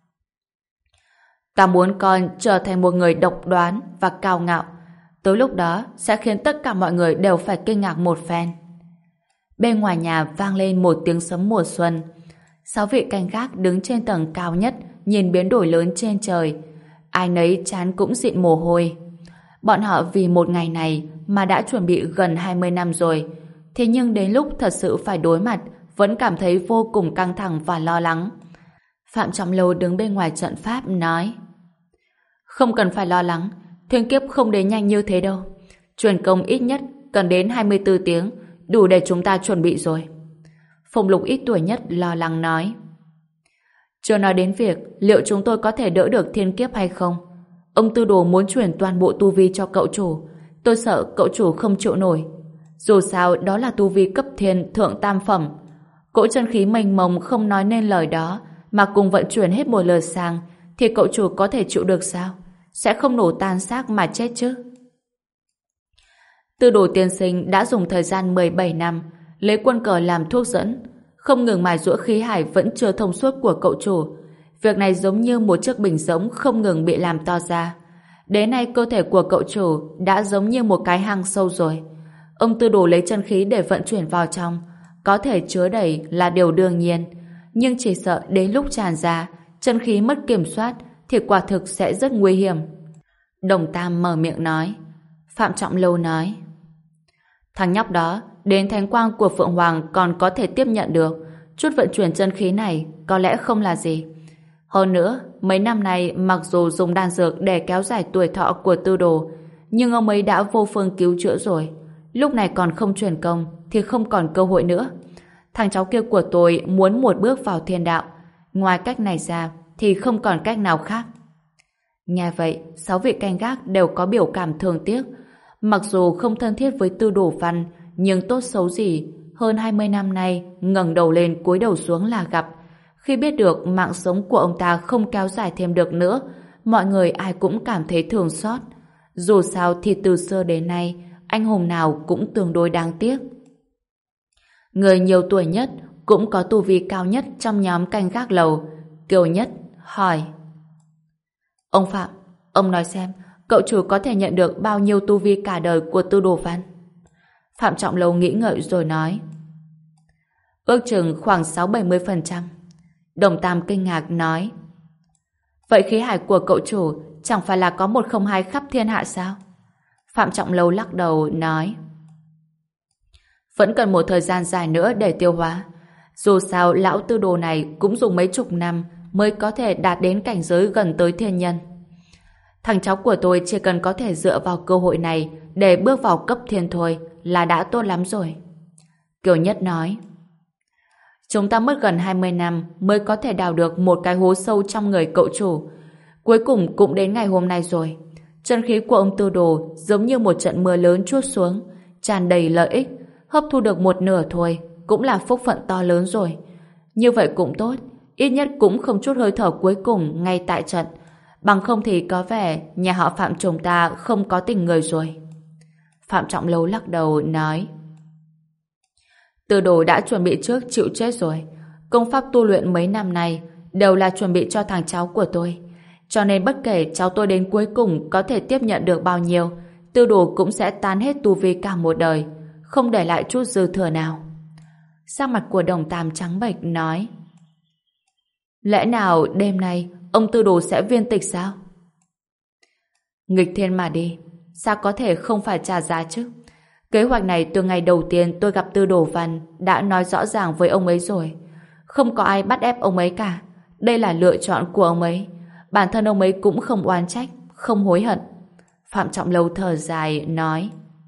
Ta muốn con trở thành một người độc đoán và cao ngạo. Tới lúc đó sẽ khiến tất cả mọi người đều phải kinh ngạc một phen. Bên ngoài nhà vang lên một tiếng sấm mùa xuân. Sáu vị canh gác đứng trên tầng cao nhất, nhìn biến đổi lớn trên trời. Ai nấy trán cũng dịn mồ hôi. Bọn họ vì một ngày này mà đã chuẩn bị gần hai mươi năm rồi. Thế nhưng đến lúc thật sự phải đối mặt, vẫn cảm thấy vô cùng căng thẳng và lo lắng. Phạm Trọng Lâu đứng bên ngoài trận pháp nói: Không cần phải lo lắng, thiên kiếp không đến nhanh như thế đâu. Truyền công ít nhất cần đến hai mươi tư tiếng, đủ để chúng ta chuẩn bị rồi. Phùng Lục ít tuổi nhất lo lắng nói. Chưa nói đến việc liệu chúng tôi có thể đỡ được thiên kiếp hay không. Ông Tư Đồ muốn chuyển toàn bộ tu vi cho cậu chủ. Tôi sợ cậu chủ không chịu nổi. Dù sao đó là tu vi cấp thiên thượng tam phẩm. Cỗ chân khí mênh mông không nói nên lời đó mà cùng vận chuyển hết một lượt sang thì cậu chủ có thể chịu được sao? Sẽ không nổ tan xác mà chết chứ? Tư Đồ tiên sinh đã dùng thời gian mười bảy năm lấy quân cờ làm thuốc dẫn, không ngừng mài giũa khí hải vẫn chưa thông suốt của cậu chủ. Việc này giống như một chiếc bình rỗng không ngừng bị làm to ra. Đến nay cơ thể của cậu chủ đã giống như một cái hang sâu rồi. Ông Tư Đồ lấy chân khí để vận chuyển vào trong, có thể chứa đầy là điều đương nhiên, nhưng chỉ sợ đến lúc tràn ra, chân khí mất kiểm soát thì quả thực sẽ rất nguy hiểm. Đồng Tam mở miệng nói. Phạm Trọng Lâu nói. Thằng nhóc đó, đến thánh quang của Phượng Hoàng còn có thể tiếp nhận được. Chút vận chuyển chân khí này có lẽ không là gì. Hơn nữa, mấy năm nay mặc dù dùng đan dược để kéo dài tuổi thọ của Tư Đồ, nhưng ông ấy đã vô phương cứu chữa rồi. Lúc này còn không truyền công thì không còn cơ hội nữa. Thằng cháu kia của tôi muốn một bước vào thiên đạo. Ngoài cách này ra thì không còn cách nào khác. Nghe vậy, sáu vị canh gác đều có biểu cảm thương tiếc. Mặc dù không thân thiết với Tư Đồ Văn, nhưng tốt xấu gì, hơn hai mươi năm nay ngẩng đầu lên cúi đầu xuống là gặp. Khi biết được mạng sống của ông ta không kéo dài thêm được nữa, mọi người ai cũng cảm thấy thương xót. Dù sao thì từ xưa đến nay, anh hùng nào cũng tương đối đáng tiếc. Người nhiều tuổi nhất, cũng có tu vi cao nhất trong nhóm canh gác lầu, Kiều Nhất hỏi. Ông Phạm, ông nói xem, cậu chủ có thể nhận được bao nhiêu tu vi cả đời của Tư Đồ Văn? Phạm Trọng Lâu nghĩ ngợi rồi nói. Ước chừng khoảng sáu bảy mươi phần trăm. Đồng Tam kinh ngạc nói. Vậy khí hải của cậu chủ chẳng phải là có một không hai khắp thiên hạ sao? Phạm Trọng Lâu lắc đầu nói. Vẫn cần một thời gian dài nữa để tiêu hóa. Dù sao lão Tư Đồ này cũng dùng mấy chục năm mới có thể đạt đến cảnh giới gần tới thiên nhân. Thằng cháu của tôi chỉ cần có thể dựa vào cơ hội này để bước vào cấp thiên thôi là đã tốt lắm rồi. Kiều Nhất nói. Chúng ta mất gần hai mươi năm mới có thể đào được một cái hố sâu trong người cậu chủ. Cuối cùng cũng đến ngày hôm nay rồi. Chân khí của ông Tư Đồ giống như một trận mưa lớn trút xuống, tràn đầy lợi ích, hấp thu được một nửa thôi cũng là phúc phận to lớn rồi. Như vậy cũng tốt, ít nhất cũng không chút hơi thở cuối cùng ngay tại trận. Bằng không thì có vẻ nhà họ Phạm chúng ta không có tình người rồi. Phạm Trọng Lâu lắc đầu nói. Tư Đồ đã chuẩn bị trước chịu chết rồi. Công pháp tu luyện mấy năm nay đều là chuẩn bị cho thằng cháu của tôi. Cho nên bất kể cháu tôi đến cuối cùng có thể tiếp nhận được bao nhiêu, Tư Đồ cũng sẽ tán hết tu vi cả một đời, không để lại chút dư thừa nào. Sắc mặt của Đồng Tam trắng bệch nói. Lẽ nào đêm nay ông Tư Đồ sẽ viên tịch sao? Nghịch thiên mà đi, sao có thể không phải trả giá chứ? Kế hoạch này từ ngày đầu tiên tôi gặp Tư Đồ Văn đã nói rõ ràng với ông ấy rồi. Không có ai bắt ép ông ấy cả. Đây là lựa chọn của ông ấy. Bản thân ông ấy cũng không oán trách, không hối hận. Phạm Trọng Lâu thở dài nói.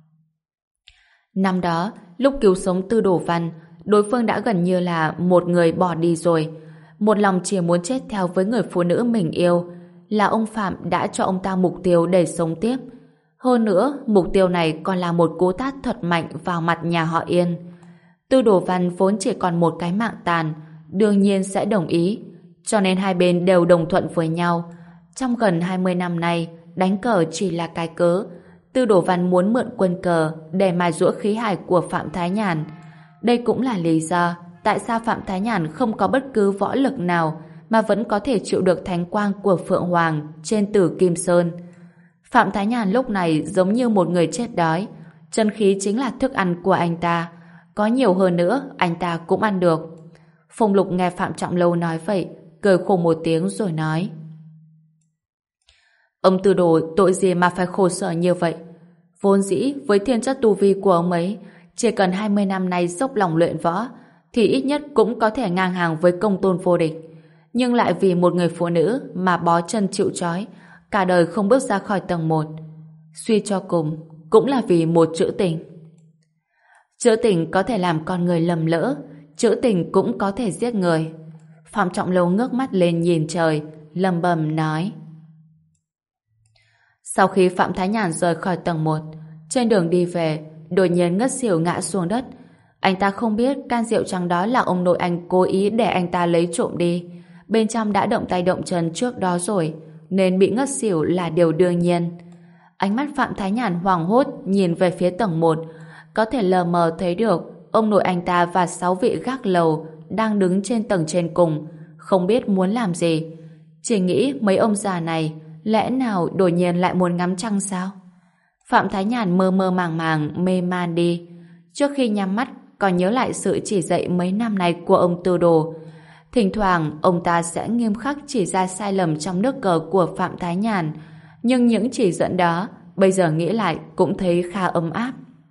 Năm đó, lúc cứu sống Tư Đồ Văn, đối phương đã gần như là một người bỏ đi rồi. Một lòng chỉ muốn chết theo với người phụ nữ mình yêu, là ông Phạm đã cho ông ta mục tiêu để sống tiếp. Hơn nữa, mục tiêu này còn là một cú tát thật mạnh vào mặt nhà họ Yên. Tư Đồ Văn vốn chỉ còn một cái mạng tàn, đương nhiên sẽ đồng ý. Cho nên hai bên đều đồng thuận với nhau. Trong gần hai mươi năm nay, đánh cờ chỉ là cái cớ. Tư Đồ Văn muốn mượn quân cờ để mài giũa khí hải của Phạm Thái Nhàn. Đây cũng là lý do tại sao Phạm Thái Nhàn không có bất cứ võ lực nào mà vẫn có thể chịu được thánh quang của Phượng Hoàng trên Tử Kim Sơn. Phạm Thái Nhàn lúc này giống như một người chết đói. Chân khí chính là thức ăn của anh ta. Có nhiều hơn nữa, anh ta cũng ăn được. Phùng Lục nghe Phạm Trọng Lâu nói vậy, cười khổ một tiếng rồi nói. Ông Tư Đồ tội gì mà phải khổ sở như vậy? Vốn dĩ với thiên chất tu vi của ông ấy, chỉ cần hai mươi năm nay dốc lòng luyện võ, thì ít nhất cũng có thể ngang hàng với công tôn vô địch. Nhưng lại vì một người phụ nữ mà bó chân chịu trói, cả đời không bước ra khỏi tầng một. Suy cho cùng, cũng là vì một chữ tình. Chữ tình có thể làm con người lầm lỡ, chữ tình cũng có thể giết người. Phạm Trọng Lâu ngước mắt lên nhìn trời, lầm bầm nói. Sau khi Phạm Thái Nhàn rời khỏi tầng một, trên đường đi về, đột nhiên ngất xỉu ngã xuống đất. Anh ta không biết can rượu trắng đó là ông nội anh cố ý để anh ta lấy trộm đi. Bên trong đã động tay động chân trước đó rồi, nên bị ngất xỉu là điều đương nhiên. Ánh mắt Phạm Thái Nhàn hoảng hốt nhìn về phía tầng một, có thể lờ mờ thấy được ông nội anh ta và sáu vị gác lầu đang đứng trên tầng trên cùng, không biết muốn làm gì. Chỉ nghĩ mấy ông già này lẽ nào đột nhiên lại muốn ngắm trăng sao? Phạm Thái Nhàn mơ mơ màng màng mê man đi. Trước khi nhắm mắt còn nhớ lại sự chỉ dạy mấy năm nay của ông Tư Đồ. Thỉnh thoảng ông ta sẽ nghiêm khắc chỉ ra sai lầm trong nước cờ của Phạm Thái Nhàn, nhưng những chỉ dẫn đó bây giờ nghĩ lại cũng thấy khá ấm áp.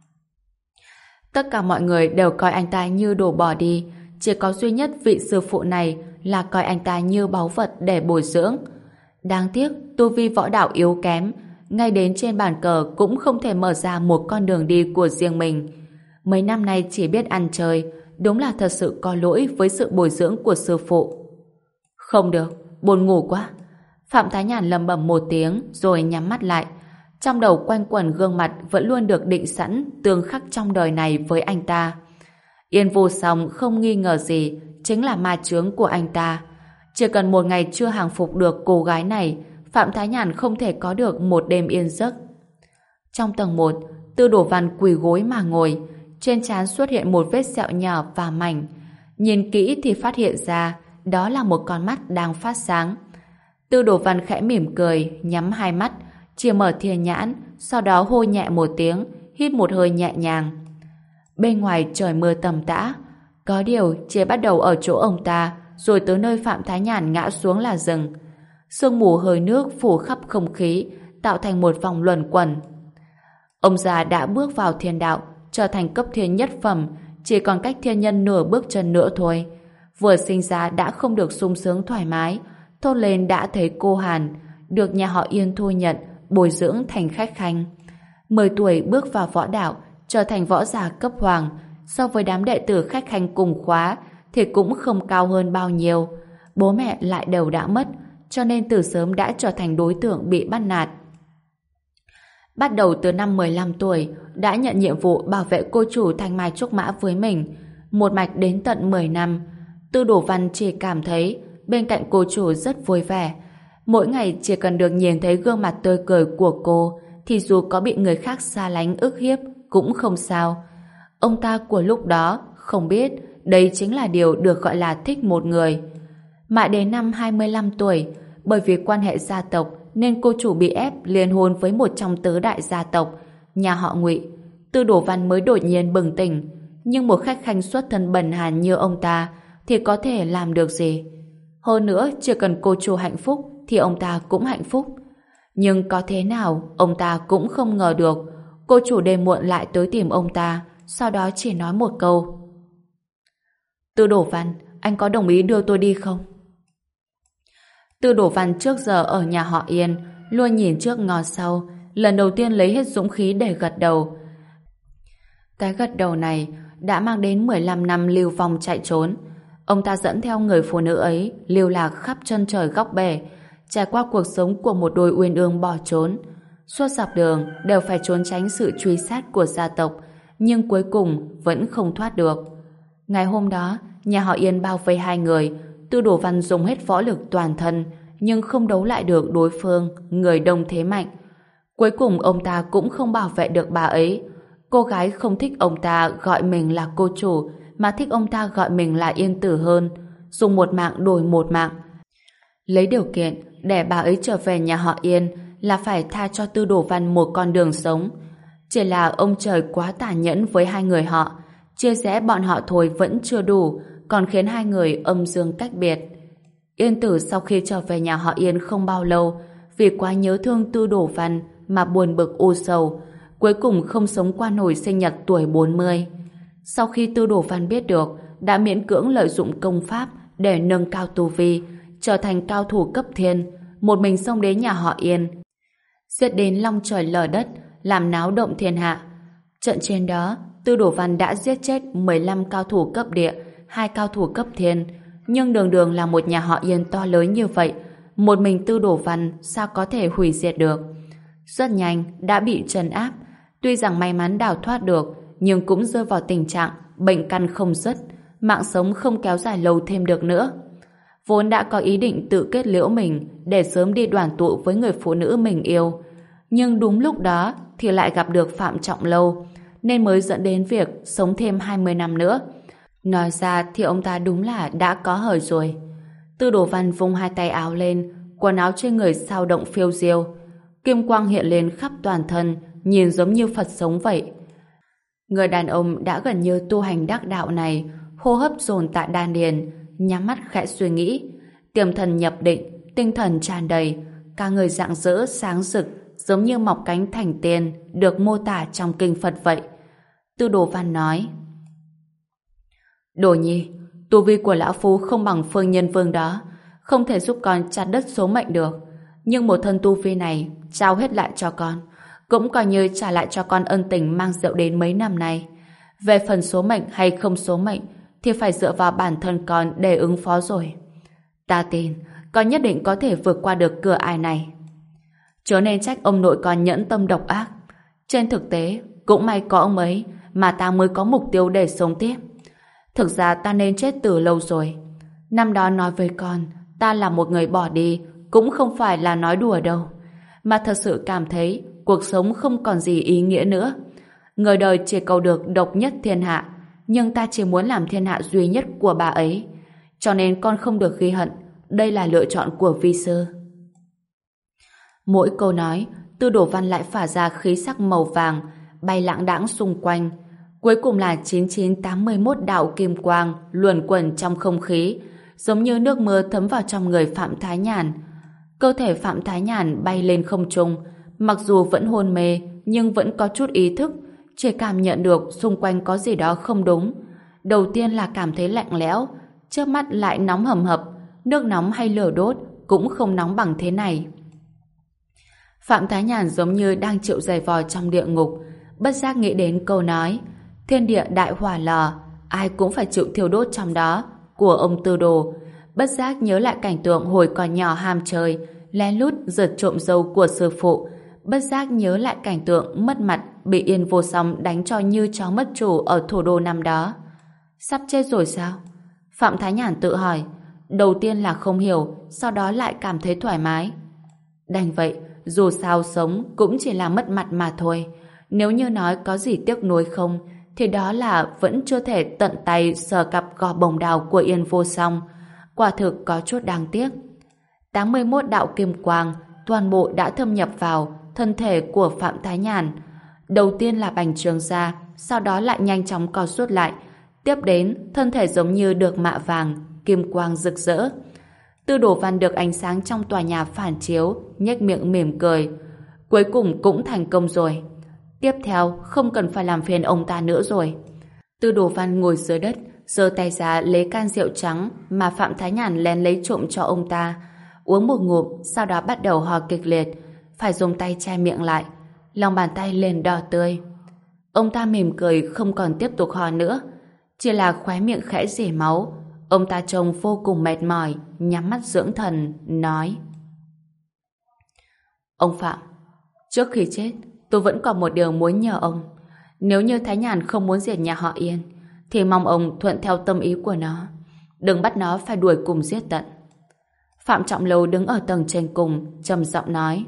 Tất cả mọi người đều coi anh ta như đồ bỏ đi, chỉ có duy nhất vị sư phụ này là coi anh ta như báu vật để bồi dưỡng. Đáng tiếc tu vi võ đạo yếu kém, ngay đến trên bàn cờ cũng không thể mở ra một con đường đi của riêng mình. Mấy năm nay chỉ biết ăn chơi, đúng là thật sự có lỗi với sự bồi dưỡng của sư phụ. Không được, buồn ngủ quá. Phạm Thái Nhàn lẩm bẩm một tiếng rồi nhắm mắt lại. Trong đầu quanh quẩn gương mặt vẫn luôn được định sẵn tương khắc trong đời này với anh ta. Yên Vô Song không nghi ngờ gì chính là ma chướng của anh ta. Chỉ cần một ngày chưa hàng phục được cô gái này, Phạm Thái Nhàn không thể có được một đêm yên giấc. Trong tầng một, Tư Đồ Văn quỳ gối mà ngồi, trên trán xuất hiện một vết sẹo nhỏ và mảnh. Nhìn kỹ thì phát hiện ra đó là một con mắt đang phát sáng. Tư Đồ Văn khẽ mỉm cười, nhắm hai mắt, chia mở thiên nhãn, sau đó hô nhẹ một tiếng, hít một hơi nhẹ nhàng. Bên ngoài trời mưa tầm tã, có điều chỉ bắt đầu ở chỗ ông ta, rồi tới nơi Phạm Thái Nhàn ngã xuống là dừng. Sương mù hơi nước phủ khắp không khí, tạo thành một vòng luẩn quẩn. Ông già đã bước vào thiên đạo, trở thành cấp thiên nhất phẩm, chỉ còn cách thiên nhân nửa bước chân nữa thôi. Vừa sinh ra đã không được sung sướng thoải mái, thốt lên đã thấy cô Hàn, được nhà họ Yên thu nhận, bồi dưỡng thành khách khanh. Mười tuổi bước vào võ đạo, trở thành võ giả cấp hoàng, so với đám đệ tử khách khanh cùng khóa thì cũng không cao hơn bao nhiêu. Bố mẹ lại đều đã mất, cho nên từ sớm đã trở thành đối tượng bị bắt nạt. Bắt đầu từ năm mười lăm tuổi, đã nhận nhiệm vụ bảo vệ cô chủ Thanh Mai Trúc Mã với mình, một mạch đến tận mười năm. Tư Đồ Văn chỉ cảm thấy bên cạnh cô chủ rất vui vẻ. Mỗi ngày chỉ cần được nhìn thấy gương mặt tươi cười của cô, thì dù có bị người khác xa lánh ức hiếp cũng không sao. Ông ta của lúc đó không biết đây chính là điều được gọi là thích một người. Mãi đến năm hai mươi lăm tuổi, bởi vì quan hệ gia tộc nên cô chủ bị ép liên hôn với một trong tứ đại gia tộc, nhà họ Ngụy. Tư Đồ Văn mới đột nhiên bừng tỉnh, nhưng một khách khanh xuất thân bần hàn như ông ta thì có thể làm được gì? Hơn nữa, chỉ cần cô chủ hạnh phúc thì ông ta cũng hạnh phúc. Nhưng có thế nào, ông ta cũng không ngờ được. Cô chủ đêm muộn lại tới tìm ông ta, sau đó chỉ nói một câu. Tư Đồ Văn, anh có đồng ý đưa tôi đi không? Tư Đồ Văn trước giờ ở nhà họ Yên, luôn nhìn trước ngó sau, lần đầu tiên lấy hết dũng khí để gật đầu. Cái gật đầu này đã mang đến mười lăm năm lưu vong chạy trốn. Ông ta dẫn theo người phụ nữ ấy lưu lạc khắp chân trời góc bể, trải qua cuộc sống của một đôi uyên ương bỏ trốn. Suốt dọc đường đều phải trốn tránh sự truy sát của gia tộc, nhưng cuối cùng vẫn không thoát được. Ngày hôm đó, nhà họ Yên bao vây hai người. Tư Đồ Văn dùng hết võ lực toàn thân, nhưng không đấu lại được đối phương, người đông thế mạnh. Cuối cùng ông ta cũng không bảo vệ được bà ấy. Cô gái không thích ông ta gọi mình là cô chủ, mà thích ông ta gọi mình là Yên Tử hơn, dùng một mạng đổi một mạng. Lấy điều kiện để bà ấy trở về nhà họ Yên là phải tha cho Tư Đồ Văn một con đường sống. Chỉ là ông trời quá tàn nhẫn với hai người họ, chia rẽ bọn họ thôi vẫn chưa đủ, còn khiến hai người âm dương cách biệt. Yên Tử sau khi trở về nhà họ Yên không bao lâu, vì quá nhớ thương Tư Đồ Văn mà buồn bực u sầu, cuối cùng không sống qua nổi sinh nhật tuổi bốn mươi. Sau khi Tư Đồ Văn biết được, đã miễn cưỡng lợi dụng công pháp để nâng cao tu vi, trở thành cao thủ cấp thiên, một mình xông đến nhà họ Yên. giết đến long trời lở đất, làm náo động thiên hạ. Trận chiến đó, Tư Đồ Văn đã giết chết mười lăm cao thủ cấp địa, hai cao thủ cấp thiên, nhưng đường đường là một nhà họ Yên to lớn như vậy, một mình Tư Đồ Văn sao có thể hủy diệt được. Rất nhanh đã bị trấn áp, tuy rằng may mắn đào thoát được, nhưng cũng rơi vào tình trạng bệnh căn không dứt, mạng sống không kéo dài lâu thêm được nữa. Vốn đã có ý định tự kết liễu mình để sớm đi đoàn tụ với người phụ nữ mình yêu, nhưng đúng lúc đó thì lại gặp được Phạm Trọng Lâu, nên mới dẫn đến việc sống thêm hai mươi năm nữa. Nói ra thì ông ta đúng là đã có hời rồi. Tư Đồ Văn vung hai tay áo lên, quần áo trên người sao động phiêu diêu, kim quang hiện lên khắp toàn thân, nhìn giống như Phật sống vậy. Người đàn ông đã gần như tu hành đắc đạo này, hô hấp dồn tại đan điền, nhắm mắt khẽ suy nghĩ, tiềm thần nhập định, tinh thần tràn đầy, cả người rạng rỡ sáng rực, giống như mọc cánh thành tiên được mô tả trong kinh Phật vậy. Tư Đồ Văn nói: Đồ Nhi, tu vi của lão phu không bằng Phương Nhân Vương đó, không thể giúp con chặt đứt số mệnh được, nhưng một thân tu vi này trao hết lại cho con, cũng coi như trả lại cho con ân tình mang rượu đến mấy năm nay. Về phần số mệnh hay không số mệnh thì phải dựa vào bản thân con để ứng phó rồi. Ta tin con nhất định có thể vượt qua được cửa ải này. Chớ nên trách ông nội con nhẫn tâm độc ác. Trên thực tế cũng may có ông ấy mà ta mới có mục tiêu để sống tiếp. Thực ra ta nên chết từ lâu rồi. Năm đó nói với con ta là một người bỏ đi cũng không phải là nói đùa đâu, mà thật sự cảm thấy cuộc sống không còn gì ý nghĩa nữa. Người đời chỉ cầu được độc nhất thiên hạ, nhưng ta chỉ muốn làm thiên hạ duy nhất của bà ấy. Cho nên con không được ghi hận, đây là lựa chọn của vi sư. Mỗi câu nói, Tư Đồ Văn lại phả ra khí sắc màu vàng, bay lãng đãng xung quanh. Cuối cùng là chín chín tám mươi mốt đạo kim quang luẩn quẩn trong không khí, giống như nước mưa thấm vào trong người Phạm Thái Nhàn. Cơ thể Phạm Thái Nhàn bay lên không trung, mặc dù vẫn hôn mê nhưng vẫn có chút ý thức, chỉ cảm nhận được xung quanh có gì đó không đúng. Đầu tiên là cảm thấy lạnh lẽo, trước mắt lại nóng hầm hập, nước nóng hay lửa đốt cũng không nóng bằng thế này. Phạm Thái Nhàn giống như đang chịu giày vò trong địa ngục, bất giác nghĩ đến câu nói thiên địa đại hỏa lò, ai cũng phải chịu thiêu đốt trong đó của ông Tư Đồ. Bất giác nhớ lại cảnh tượng hồi còn nhỏ ham chơi, lén lút giật trộm dâu của sư phụ. Bất giác nhớ lại cảnh tượng mất mặt bị Yên Vô Song đánh cho như chó mất chủ ở thủ đô năm đó. Sắp chết rồi sao? Phạm Thái Nhàn tự hỏi. Đầu tiên là không hiểu, sau đó lại cảm thấy thoải mái. Đành vậy, dù sao sống cũng chỉ là mất mặt mà thôi. Nếu như nói có gì tiếc nuối không, thì đó là vẫn chưa thể tận tay sờ cặp gò bồng đào của Yên Vô Song. Quả thực có chút đáng tiếc. tám mươi mốt đạo kim quang toàn bộ đã thâm nhập vào thân thể của Phạm Thái Nhàn. Đầu tiên là bành trướng ra, sau đó lại nhanh chóng co rút lại. Tiếp đến, thân thể giống như được mạ vàng, kim quang rực rỡ. Tư Đồ Văn được ánh sáng trong tòa nhà phản chiếu, nhếch miệng mỉm cười. Cuối cùng cũng thành công rồi. Tiếp theo, không cần phải làm phiền ông ta nữa rồi. Tư Đồ Văn ngồi dưới đất, giơ tay ra lấy can rượu trắng mà Phạm Thái Nhàn lén lấy trộm cho ông ta. Uống một ngụm, sau đó bắt đầu ho kịch liệt, phải dùng tay che miệng lại. Lòng bàn tay lên đỏ tươi. Ông ta mỉm cười không còn tiếp tục ho nữa, chỉ là khóe miệng khẽ rỉ máu. Ông ta trông vô cùng mệt mỏi, nhắm mắt dưỡng thần, nói: Ông Phạm, trước khi chết, tôi vẫn còn một điều muốn nhờ ông. Nếu như Thái Nhàn không muốn diệt nhà họ Yên, thì mong ông thuận theo tâm ý của nó, đừng bắt nó phải đuổi cùng giết tận. Phạm Trọng Lâu đứng ở tầng trên cùng, trầm giọng nói: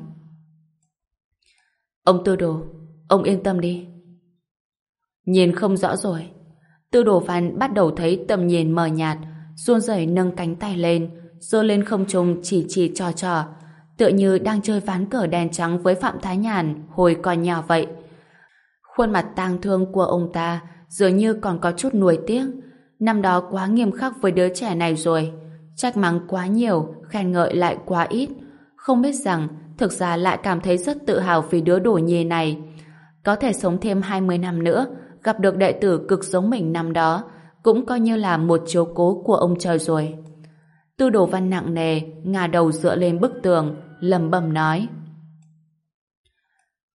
Ông Tư Đồ, ông yên tâm đi. Nhìn không rõ rồi. Tư Đồ Văn bắt đầu thấy tầm nhìn mờ nhạt, run rẩy nâng cánh tay lên, giơ lên không trung chỉ chỉ trò trò, tựa như đang chơi ván cờ đen trắng với Phạm Thái Nhàn hồi còn nhỏ vậy. Khuôn mặt tang thương của ông ta dường như còn có chút nuối tiếc. Năm đó quá nghiêm khắc với đứa trẻ này rồi, trách mắng quá nhiều, khen ngợi lại quá ít. Không biết rằng thực ra lại cảm thấy rất tự hào vì đứa đồ nhi này. Có thể sống thêm hai mươi năm nữa, gặp được đệ tử cực giống mình năm đó, cũng coi như là một chiếu cố của ông trời rồi. Tư Đồ Văn nặng nề ngả đầu dựa lên bức tường, lẩm bẩm nói: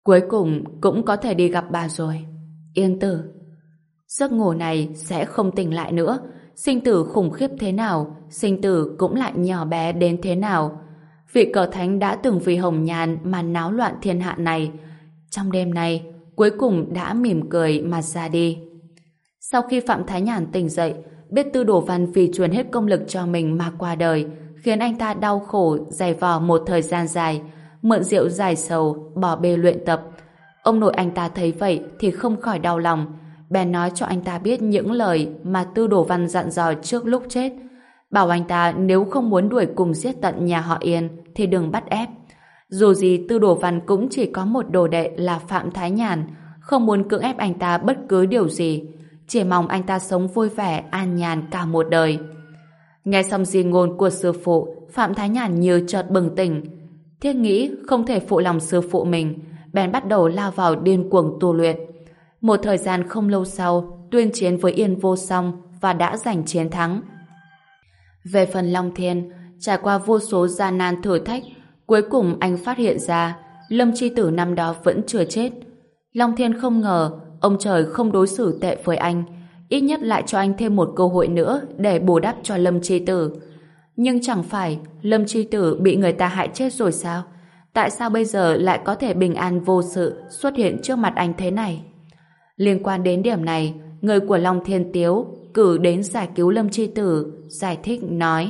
Cuối cùng cũng có thể đi gặp bà rồi. Yên Tử. Giấc ngủ này sẽ không tỉnh lại nữa. Sinh tử khủng khiếp thế nào, sinh tử cũng lại nhỏ bé đến thế nào. Vị cờ thánh đã từng vì hồng nhàn mà náo loạn thiên hạ này. Trong đêm này, cuối cùng đã mỉm cười mà ra đi. Sau khi Phạm Thái Nhàn tỉnh dậy, biết Tư Đồ Văn vì truyền hết công lực cho mình mà qua đời, khiến anh ta đau khổ dày vò một thời gian dài, mượn rượu giải sầu, bỏ bê luyện tập. Ông nội anh ta thấy vậy thì không khỏi đau lòng, bèn nói cho anh ta biết những lời mà Tư Đồ Văn dặn dò trước lúc chết, bảo anh ta nếu không muốn đuổi cùng giết tận nhà họ Yên thì đừng bắt ép. Dù gì Tư Đồ Văn cũng chỉ có một đồ đệ là Phạm Thái Nhàn, không muốn cưỡng ép anh ta bất cứ điều gì, chỉ mong anh ta sống vui vẻ an nhàn cả một đời. Nghe xong di ngôn của sư phụ, Phạm Thái Nhàn như chợt bừng tỉnh, thiết nghĩ không thể phụ lòng sư phụ mình, bèn bắt đầu lao vào điên cuồng tu luyện. Một thời gian không lâu sau, tuyên chiến với Yên Vô Song và đã giành chiến thắng. Về phần Long Thiên, trải qua vô số gian nan thử thách, cuối cùng anh phát hiện ra Lâm Chi Tử năm đó vẫn chưa chết. Long Thiên không ngờ ông trời không đối xử tệ với anh, ít nhất lại cho anh thêm một cơ hội nữa để bù đắp cho Lâm Chi Tử. Nhưng chẳng phải Lâm Chi Tử bị người ta hại chết rồi sao? Tại sao bây giờ lại có thể bình an vô sự xuất hiện trước mặt anh thế này? Liên quan đến điểm này, người của Long Thiên Tiếu cử đến giải cứu Lâm Chi Tử, giải thích nói: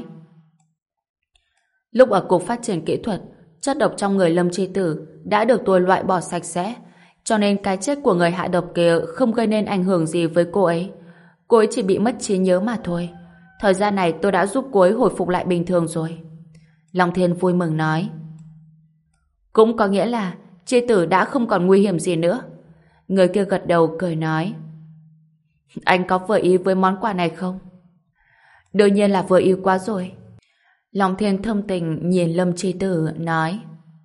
lúc ở cục phát triển kỹ thuật, chất độc trong người Lâm Chi Tử đã được tôi loại bỏ sạch sẽ, cho nên cái chết của người hạ độc kia không gây nên ảnh hưởng gì với cô ấy. Cô ấy chỉ bị mất trí nhớ mà thôi. Thời gian này tôi đã giúp cô ấy hồi phục lại bình thường rồi. Long Thiên vui mừng nói. Cũng có nghĩa là Chi Tử đã không còn nguy hiểm gì nữa. Người kia gật đầu cười nói: anh có vừa ý với món quà này không? Đương nhiên là vừa ý quá rồi. Long Thiên thâm tình nhìn Lâm Chi Tử nói: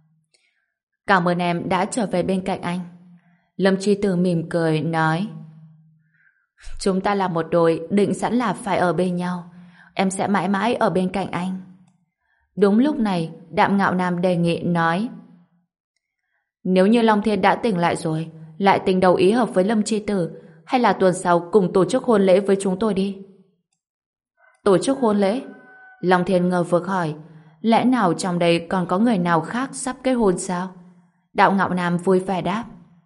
cảm ơn em đã trở về bên cạnh anh. Lâm Chi Tử mỉm cười nói: chúng ta là một đôi, định sẵn là phải ở bên nhau. Em sẽ mãi mãi ở bên cạnh anh. Đúng lúc này, Đạm Ngạo Nam đề nghị nói: nếu như Long Thiên đã tỉnh lại rồi, lại tình đầu ý hợp với Lâm Chi Tử, hay là tuần sau cùng tổ chức hôn lễ với chúng tôi đi. Tổ chức hôn lễ? Long Thiên ngờ vực hỏi, lẽ nào trong đây còn có người nào khác sắp kết hôn sao? Đạo Ngạo Nam vui vẻ đáp: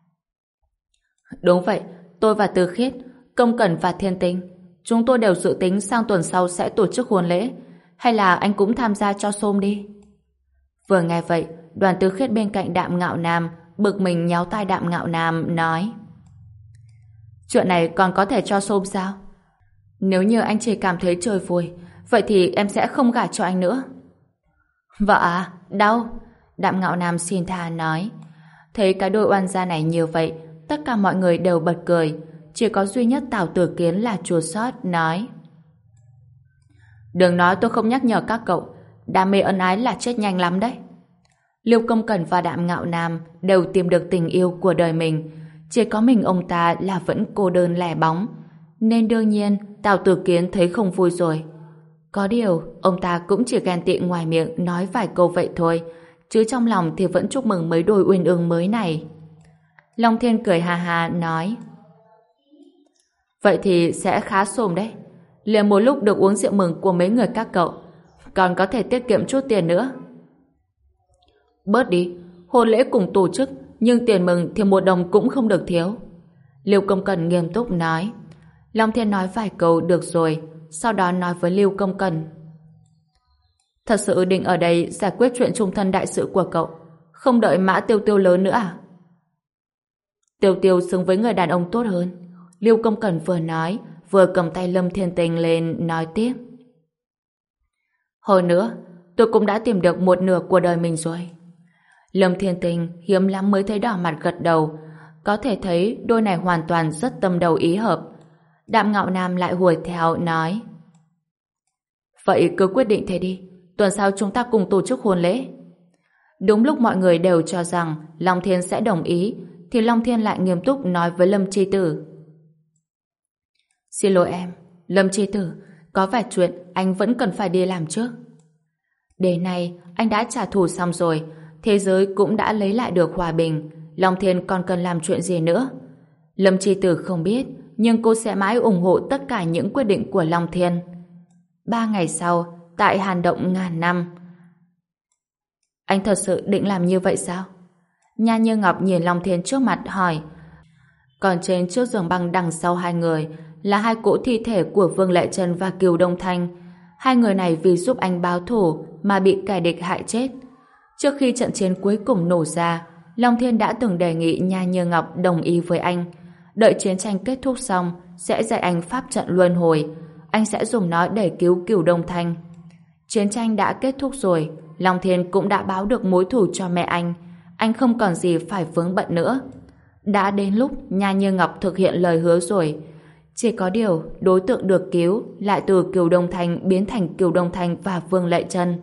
đúng vậy, tôi và Từ Khiết, Công Cẩn và Thiên Tinh, chúng tôi đều dự tính sang tuần sau sẽ tổ chức hôn lễ, hay là anh cũng tham gia cho xôm đi. Vừa nghe vậy, Đoàn Từ Khiết bên cạnh Đạm Ngạo Nam bực mình nhéo tai Đạm Ngạo Nam nói: chuyện này còn có thể cho xôm sao? Nếu như anh chỉ cảm thấy chơi vui, vậy thì em sẽ không gả cho anh nữa. Vợ à, đau. Đạm Ngạo Nam xin tha nói. Thấy cái đôi oan gia này như vậy, tất cả mọi người đều bật cười, chỉ có duy nhất Tào Tử Kiến là chua xót nói: đừng nói tôi không nhắc nhở các cậu, đam mê ân ái là chết nhanh lắm đấy. Liêu Công Cẩn và Đạm Ngạo Nam đều tìm được tình yêu của đời mình, chỉ có mình ông ta là vẫn cô đơn lẻ bóng, nên đương nhiên Tào Tử Kiến thấy không vui rồi. Có điều ông ta cũng chỉ ghen tị ngoài miệng nói vài câu vậy thôi, chứ trong lòng thì vẫn chúc mừng mấy đôi uyên ương mới này. Long Thiên cười hà hà nói: vậy thì sẽ khá xồm đấy, liền một lúc được uống rượu mừng của mấy người các cậu, còn có thể tiết kiệm chút tiền nữa. Bớt đi, hôn lễ cùng tổ chức, nhưng tiền mừng thì một đồng cũng không được thiếu. Liêu Công Cẩn nghiêm túc nói. Long Thiên nói vài câu được rồi, sau đó nói với Liêu Công Cẩn: thật sự định ở đây giải quyết chuyện chung thân đại sự của cậu, không đợi Mã Tiêu Tiêu lớn nữa à? Tiêu Tiêu xứng với người đàn ông tốt hơn. Liêu Công Cẩn vừa nói, vừa cầm tay Lâm Thiên Tình lên nói tiếp: hồi nữa, tôi cũng đã tìm được một nửa của đời mình rồi. Lâm Thiên Tình hiếm lắm mới thấy đỏ mặt gật đầu, có thể thấy đôi này hoàn toàn rất tâm đầu ý hợp. Đạm Ngạo Nam lại hùa theo nói: vậy cứ quyết định thế đi, tuần sau chúng ta cùng tổ chức hôn lễ. Đúng lúc mọi người đều cho rằng Long Thiên sẽ đồng ý, thì Long Thiên lại nghiêm túc nói với Lâm Chi Tử: xin lỗi em, Lâm Chi Tử, có vài chuyện anh vẫn cần phải đi làm trước. Đến nay anh đã trả thù xong rồi, thế giới cũng đã lấy lại được hòa bình, Long Thiên còn cần làm chuyện gì nữa? Lâm Chi Tử không biết, nhưng cô sẽ mãi ủng hộ tất cả những quyết định của Long Thiên. Ba ngày sau, tại hàn động ngàn năm. Anh thật sự định làm như vậy sao? Nha Như Ngọc nhìn Long Thiên trước mặt hỏi. Còn trên chiếc giường băng đằng sau hai người là hai cỗ thi thể của Vương Lệ Trân và Kiều Đông Thanh. Hai người này vì giúp anh báo thù mà bị kẻ địch hại chết. Trước khi trận chiến cuối cùng nổ ra, Long Thiên đã từng đề nghị Nha Như Ngọc đồng ý với anh. Đợi chiến tranh kết thúc xong, sẽ dạy anh pháp trận luân hồi. Anh sẽ dùng nó để cứu Kiều Đông Thanh. Chiến tranh đã kết thúc rồi, Long Thiên cũng đã báo được mối thù cho mẹ anh. Anh không còn gì phải vướng bận nữa. Đã đến lúc Nha Như Ngọc thực hiện lời hứa rồi. Chỉ có điều, đối tượng được cứu lại từ Kiều Đông Thanh biến thành Kiều Đông Thanh và Vương Lệ Trân.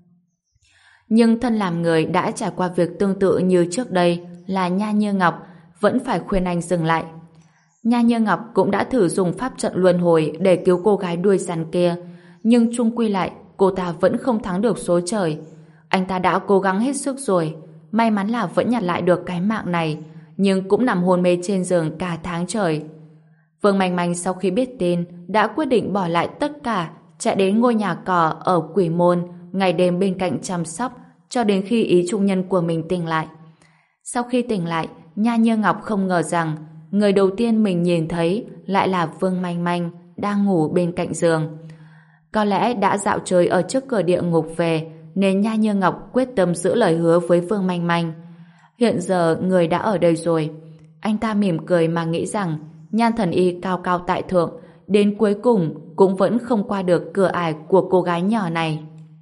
Nhưng thân làm người đã trải qua việc tương tự như trước đây là Nha Như Ngọc vẫn phải khuyên anh dừng lại. Nha Như Ngọc cũng đã thử dùng pháp trận luân hồi để cứu cô gái đuôi rắn kia, nhưng chung quy lại cô ta vẫn không thắng được số trời. Anh ta đã cố gắng hết sức rồi, may mắn là vẫn nhặt lại được cái mạng này, nhưng cũng nằm hôn mê trên giường cả tháng trời. Vương Manh Manh sau khi biết tin đã quyết định bỏ lại tất cả, chạy đến ngôi nhà cỏ ở Quỷ Môn, ngày đêm bên cạnh chăm sóc cho đến khi ý trung nhân của mình tỉnh lại. Sau khi tỉnh lại, Nha Như Ngọc không ngờ rằng người đầu tiên mình nhìn thấy lại là Vương Manh Manh đang ngủ bên cạnh giường. Có lẽ đã dạo chơi ở trước cửa địa ngục về nên Nha Như Ngọc quyết tâm giữ lời hứa với Vương Manh Manh. Hiện giờ người đã ở đây rồi. Anh ta mỉm cười mà nghĩ rằng Nhan Thần Y cao cao tại thượng đến cuối cùng cũng vẫn không qua được cửa ải của cô gái nhỏ này.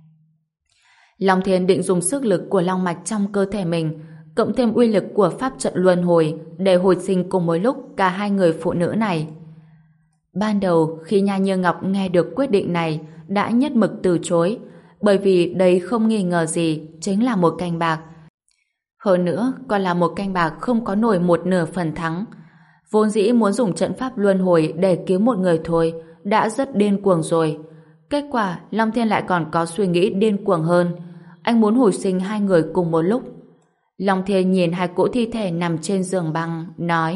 Long Thiên định dùng sức lực của long mạch trong cơ thể mình cộng thêm uy lực của pháp trận luân hồi để hồi sinh cùng một lúc cả hai người phụ nữ này. Ban đầu khi Nha Như Ngọc nghe được quyết định này đã nhất mực từ chối, bởi vì đây không nghi ngờ gì chính là một canh bạc. Hơn nữa còn là một canh bạc không có nổi một nửa phần thắng. Vốn dĩ muốn dùng trận pháp luân hồi để cứu một người thôi đã rất điên cuồng rồi. Kết quả Long Thiên lại còn có suy nghĩ điên cuồng hơn. Anh muốn hồi sinh hai người cùng một lúc. Long Thiên nhìn hai cỗ thi thể nằm trên giường băng, nói: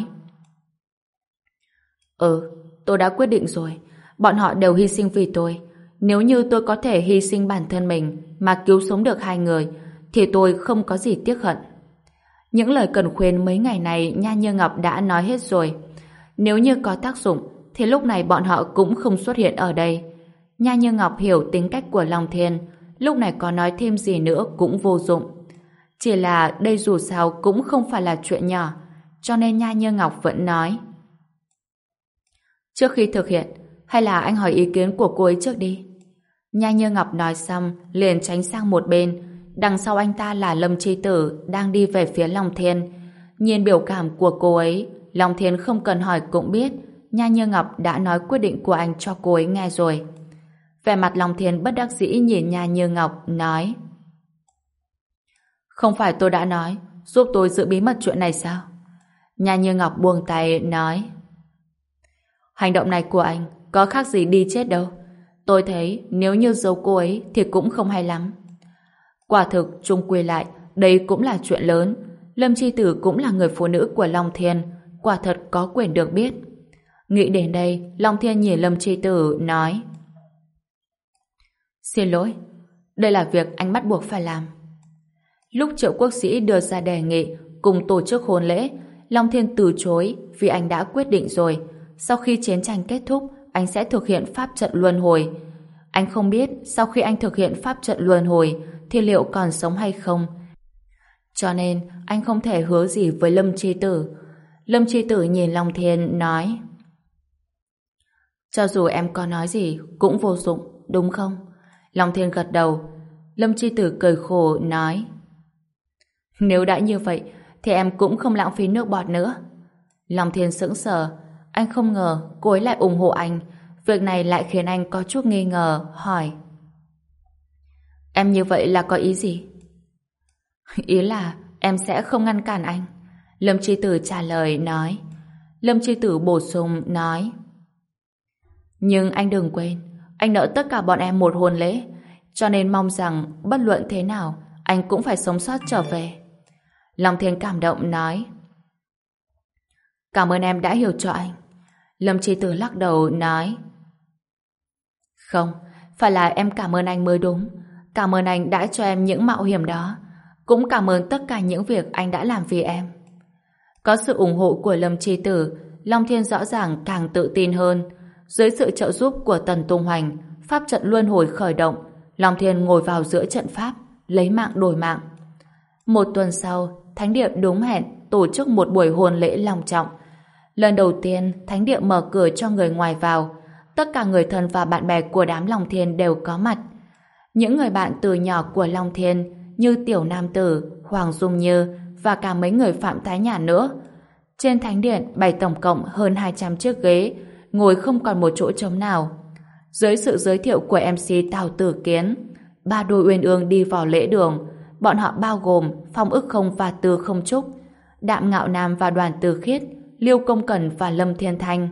Ừ, tôi đã quyết định rồi. Bọn họ đều hy sinh vì tôi. Nếu như tôi có thể hy sinh bản thân mình mà cứu sống được hai người, thì tôi không có gì tiếc hận. Những lời cần khuyên mấy ngày này Nha Như Ngọc đã nói hết rồi. Nếu như có tác dụng, thì lúc này bọn họ cũng không xuất hiện ở đây. Nha Như Ngọc hiểu tính cách của Long Thiên, lúc này có nói thêm gì nữa cũng vô dụng. Chỉ là đây dù sao cũng không phải là chuyện nhỏ, cho nên Nha Như Ngọc vẫn nói: Trước khi thực hiện, hay là anh hỏi ý kiến của cô ấy trước đi. Nha Như Ngọc nói xong liền tránh sang một bên. Đằng sau anh ta là Lâm Chi Tử đang đi về phía Long Thiên. Nhìn biểu cảm của cô ấy, Long Thiên không cần hỏi cũng biết Nha Như Ngọc đã nói quyết định của anh cho cô ấy nghe rồi. Vẻ mặt Long Thiên bất đắc dĩ nhìn Nha Như Ngọc, nói: Không phải tôi đã nói giúp tôi giữ bí mật chuyện này sao? Nha Như Ngọc buông tay nói: Hành động này của anh có khác gì đi chết đâu. Tôi thấy nếu như giấu cô ấy thì cũng không hay lắm. Quả thực chung quy lại đây cũng là chuyện lớn. Lâm Chi Tử cũng là người phụ nữ của Long Thiên, quả thật có quyền được biết. Nghĩ đến đây, Long Thiên nhìn Lâm Chi Tử nói: Xin lỗi, đây là việc anh bắt buộc phải làm. Lúc Triệu Quốc Sĩ đưa ra đề nghị cùng tổ chức hôn lễ, Long Thiên từ chối vì anh đã quyết định rồi. Sau khi chiến tranh kết thúc, anh sẽ thực hiện pháp trận luân hồi. Anh không biết sau khi anh thực hiện pháp trận luân hồi thì liệu còn sống hay không. Cho nên anh không thể hứa gì với Lâm Chi Tử. Lâm Chi Tử nhìn Long Thiên nói: Cho dù em có nói gì cũng vô dụng, đúng không? Long Thiên gật đầu. Lâm Chi Tử cười khổ nói: Nếu đã như vậy thì em cũng không lãng phí nước bọt nữa. Long Thiên sững sờ. Anh không ngờ cô ấy lại ủng hộ anh. Việc này lại khiến anh có chút nghi ngờ, hỏi: Em như vậy là có ý gì? Ý là em sẽ không ngăn cản anh. Lâm Chi Tử trả lời nói. Lâm Chi Tử bổ sung nói: Nhưng anh đừng quên, anh nợ tất cả bọn em một hôn lễ, cho nên mong rằng bất luận thế nào anh cũng phải sống sót trở về. Long Thiên cảm động nói: Cảm ơn em đã hiểu cho anh. Lâm Chi Tử lắc đầu nói: Không, phải là em cảm ơn anh mới đúng. Cảm ơn anh đã cho em những mạo hiểm đó. Cũng cảm ơn tất cả những việc anh đã làm vì em. Có sự ủng hộ của Lâm Chi Tử, Long Thiên rõ ràng càng tự tin hơn. Dưới sự trợ giúp của Tần Tung Hoành, pháp trận luân hồi khởi động, Long Thiên ngồi vào giữa trận pháp, lấy mạng đổi mạng. Một tuần sau, Thánh Địa đúng hẹn tổ chức một buổi hôn lễ long trọng. Lần đầu tiên, Thánh Địa mở cửa cho người ngoài vào. Tất cả người thân và bạn bè của đám Long Thiên đều có mặt. Những người bạn từ nhỏ của Long Thiên như Tiểu Nam Tử, Hoàng Dung Như và cả mấy người Phạm Thái Nhàn nữa. Trên Thánh Điện bày tổng cộng hơn hai trăm chiếc ghế, ngồi không còn một chỗ trống nào. Dưới sự giới thiệu của em xê Tào Tử Kiến, ba đôi uyên ương đi vào lễ đường. Bọn họ bao gồm Phong Ức Không và Tư Không Trúc, Đạm Ngạo Nam và Đoàn Tư Khiết, Liêu Công Cẩn và Lâm Thiên Thanh.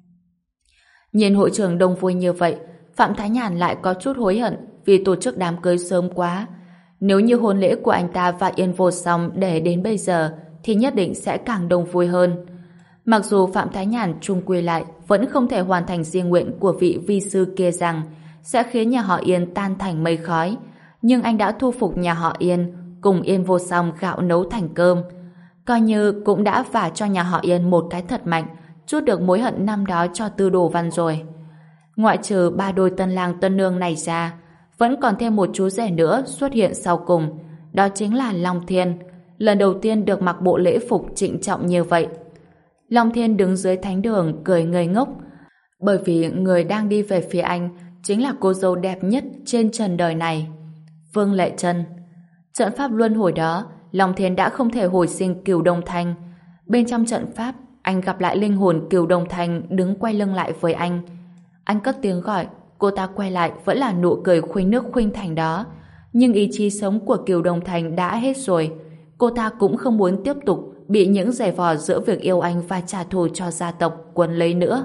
Nhìn hội trường đông vui như vậy, Phạm Thái Nhàn lại có chút hối hận vì tổ chức đám cưới sớm quá. Nếu như hôn lễ của anh ta và Yên Vô Song để đến bây giờ thì nhất định sẽ càng đông vui hơn. Mặc dù Phạm Thái Nhàn chung quy lại vẫn không thể hoàn thành di nguyện của vị vi sư kia rằng sẽ khiến nhà họ Yên tan thành mây khói, nhưng anh đã thu phục nhà họ Yên cùng Yên Vô Song gạo nấu thành cơm, coi như cũng đã vả cho nhà họ Yên một cái thật mạnh, trút được mối hận năm đó cho Tư Đồ Văn rồi. Ngoại trừ ba đôi tân lang tân nương này ra, vẫn còn thêm một chú rể nữa xuất hiện sau cùng, đó chính là Long Thiên, lần đầu tiên được mặc bộ lễ phục trịnh trọng như vậy. Long Thiên đứng dưới thánh đường cười ngây ngốc, bởi vì người đang đi về phía anh chính là cô dâu đẹp nhất trên trần đời này, Vương Lệ Trân. Trận pháp luân hồi đó, Long Thiên đã không thể hồi sinh Cửu Đông Thanh. Bên trong trận pháp, anh gặp lại linh hồn Cửu Đông Thanh đứng quay lưng lại với anh. Anh cất tiếng gọi, cô ta quay lại vẫn là nụ cười khuynh nước khuynh thành đó. Nhưng ý chí sống của Cửu Đông Thanh đã hết rồi. Cô ta cũng không muốn tiếp tục bị những giày vò giữa việc yêu anh và trả thù cho gia tộc quấn lấy nữa.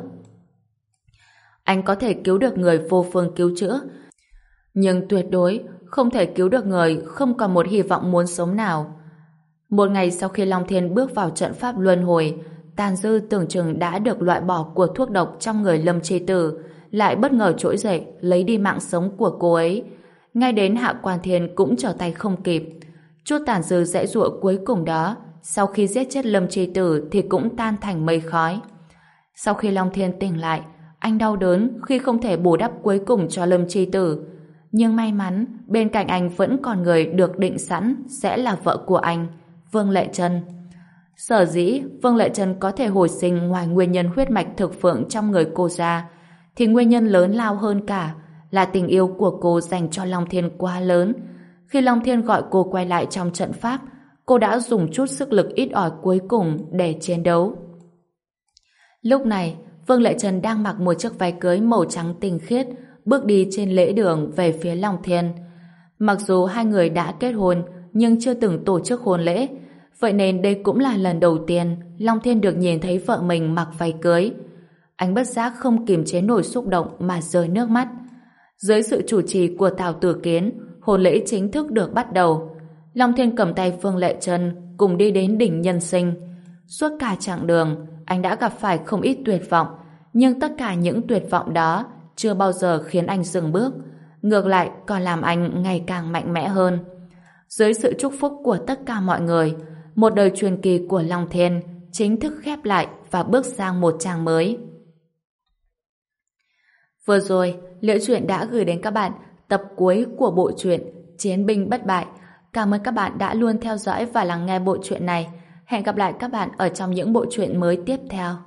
Anh có thể cứu được người vô phương cứu chữa, nhưng tuyệt đối không thể cứu được người không còn một hy vọng muốn sống nào. Một ngày sau khi Long Thiên bước vào trận pháp luân hồi, tàn dư tưởng chừng đã được loại bỏ của thuốc độc trong người Lâm Chi Tử lại bất ngờ trỗi dậy lấy đi mạng sống của cô ấy. Ngay đến Hạ Quan Thiên cũng trở tay không kịp. Chút tàn dư dãy giụa cuối cùng đó, sau khi giết chết Lâm Chi Tử thì cũng tan thành mây khói. Sau khi Long Thiên tỉnh lại, anh đau đớn khi không thể bù đắp cuối cùng cho Lâm Chi Tử. Nhưng may mắn, bên cạnh anh vẫn còn người được định sẵn sẽ là vợ của anh, Vương Lệ Trân. Sở dĩ Vương Lệ Trân có thể hồi sinh ngoài nguyên nhân huyết mạch thực phượng trong người cô ra, thì nguyên nhân lớn lao hơn cả là tình yêu của cô dành cho Long Thiên quá lớn. Khi Long Thiên gọi cô quay lại trong trận pháp, cô đã dùng chút sức lực ít ỏi cuối cùng để chiến đấu. Lúc này, Vương Lệ Trân đang mặc một chiếc váy cưới màu trắng tinh khiết, bước đi trên lễ đường về phía Long Thiên. Mặc dù hai người đã kết hôn, nhưng chưa từng tổ chức hôn lễ, vậy nên đây cũng là lần đầu tiên Long Thiên được nhìn thấy vợ mình mặc váy cưới. Anh bất giác không kiềm chế nổi xúc động mà rơi nước mắt. Dưới sự chủ trì của Tào Tử Kiến, hôn lễ chính thức được bắt đầu. Long Thiên cầm tay Vương Lệ Trân cùng đi đến đỉnh nhân sinh. Suốt cả chặng đường, anh đã gặp phải không ít tuyệt vọng, nhưng tất cả những tuyệt vọng đó chưa bao giờ khiến anh dừng bước, ngược lại còn làm anh ngày càng mạnh mẽ hơn. Dưới sự chúc phúc của tất cả mọi người, một đời truyền kỳ của Long Thiên chính thức khép lại và bước sang một trang mới. Vừa rồi, Liễu Chuyện đã gửi đến các bạn tập cuối của bộ truyện Chiến binh bất bại. Cảm ơn các bạn đã luôn theo dõi và lắng nghe bộ truyện này. Hẹn gặp lại các bạn ở trong những bộ truyện mới tiếp theo.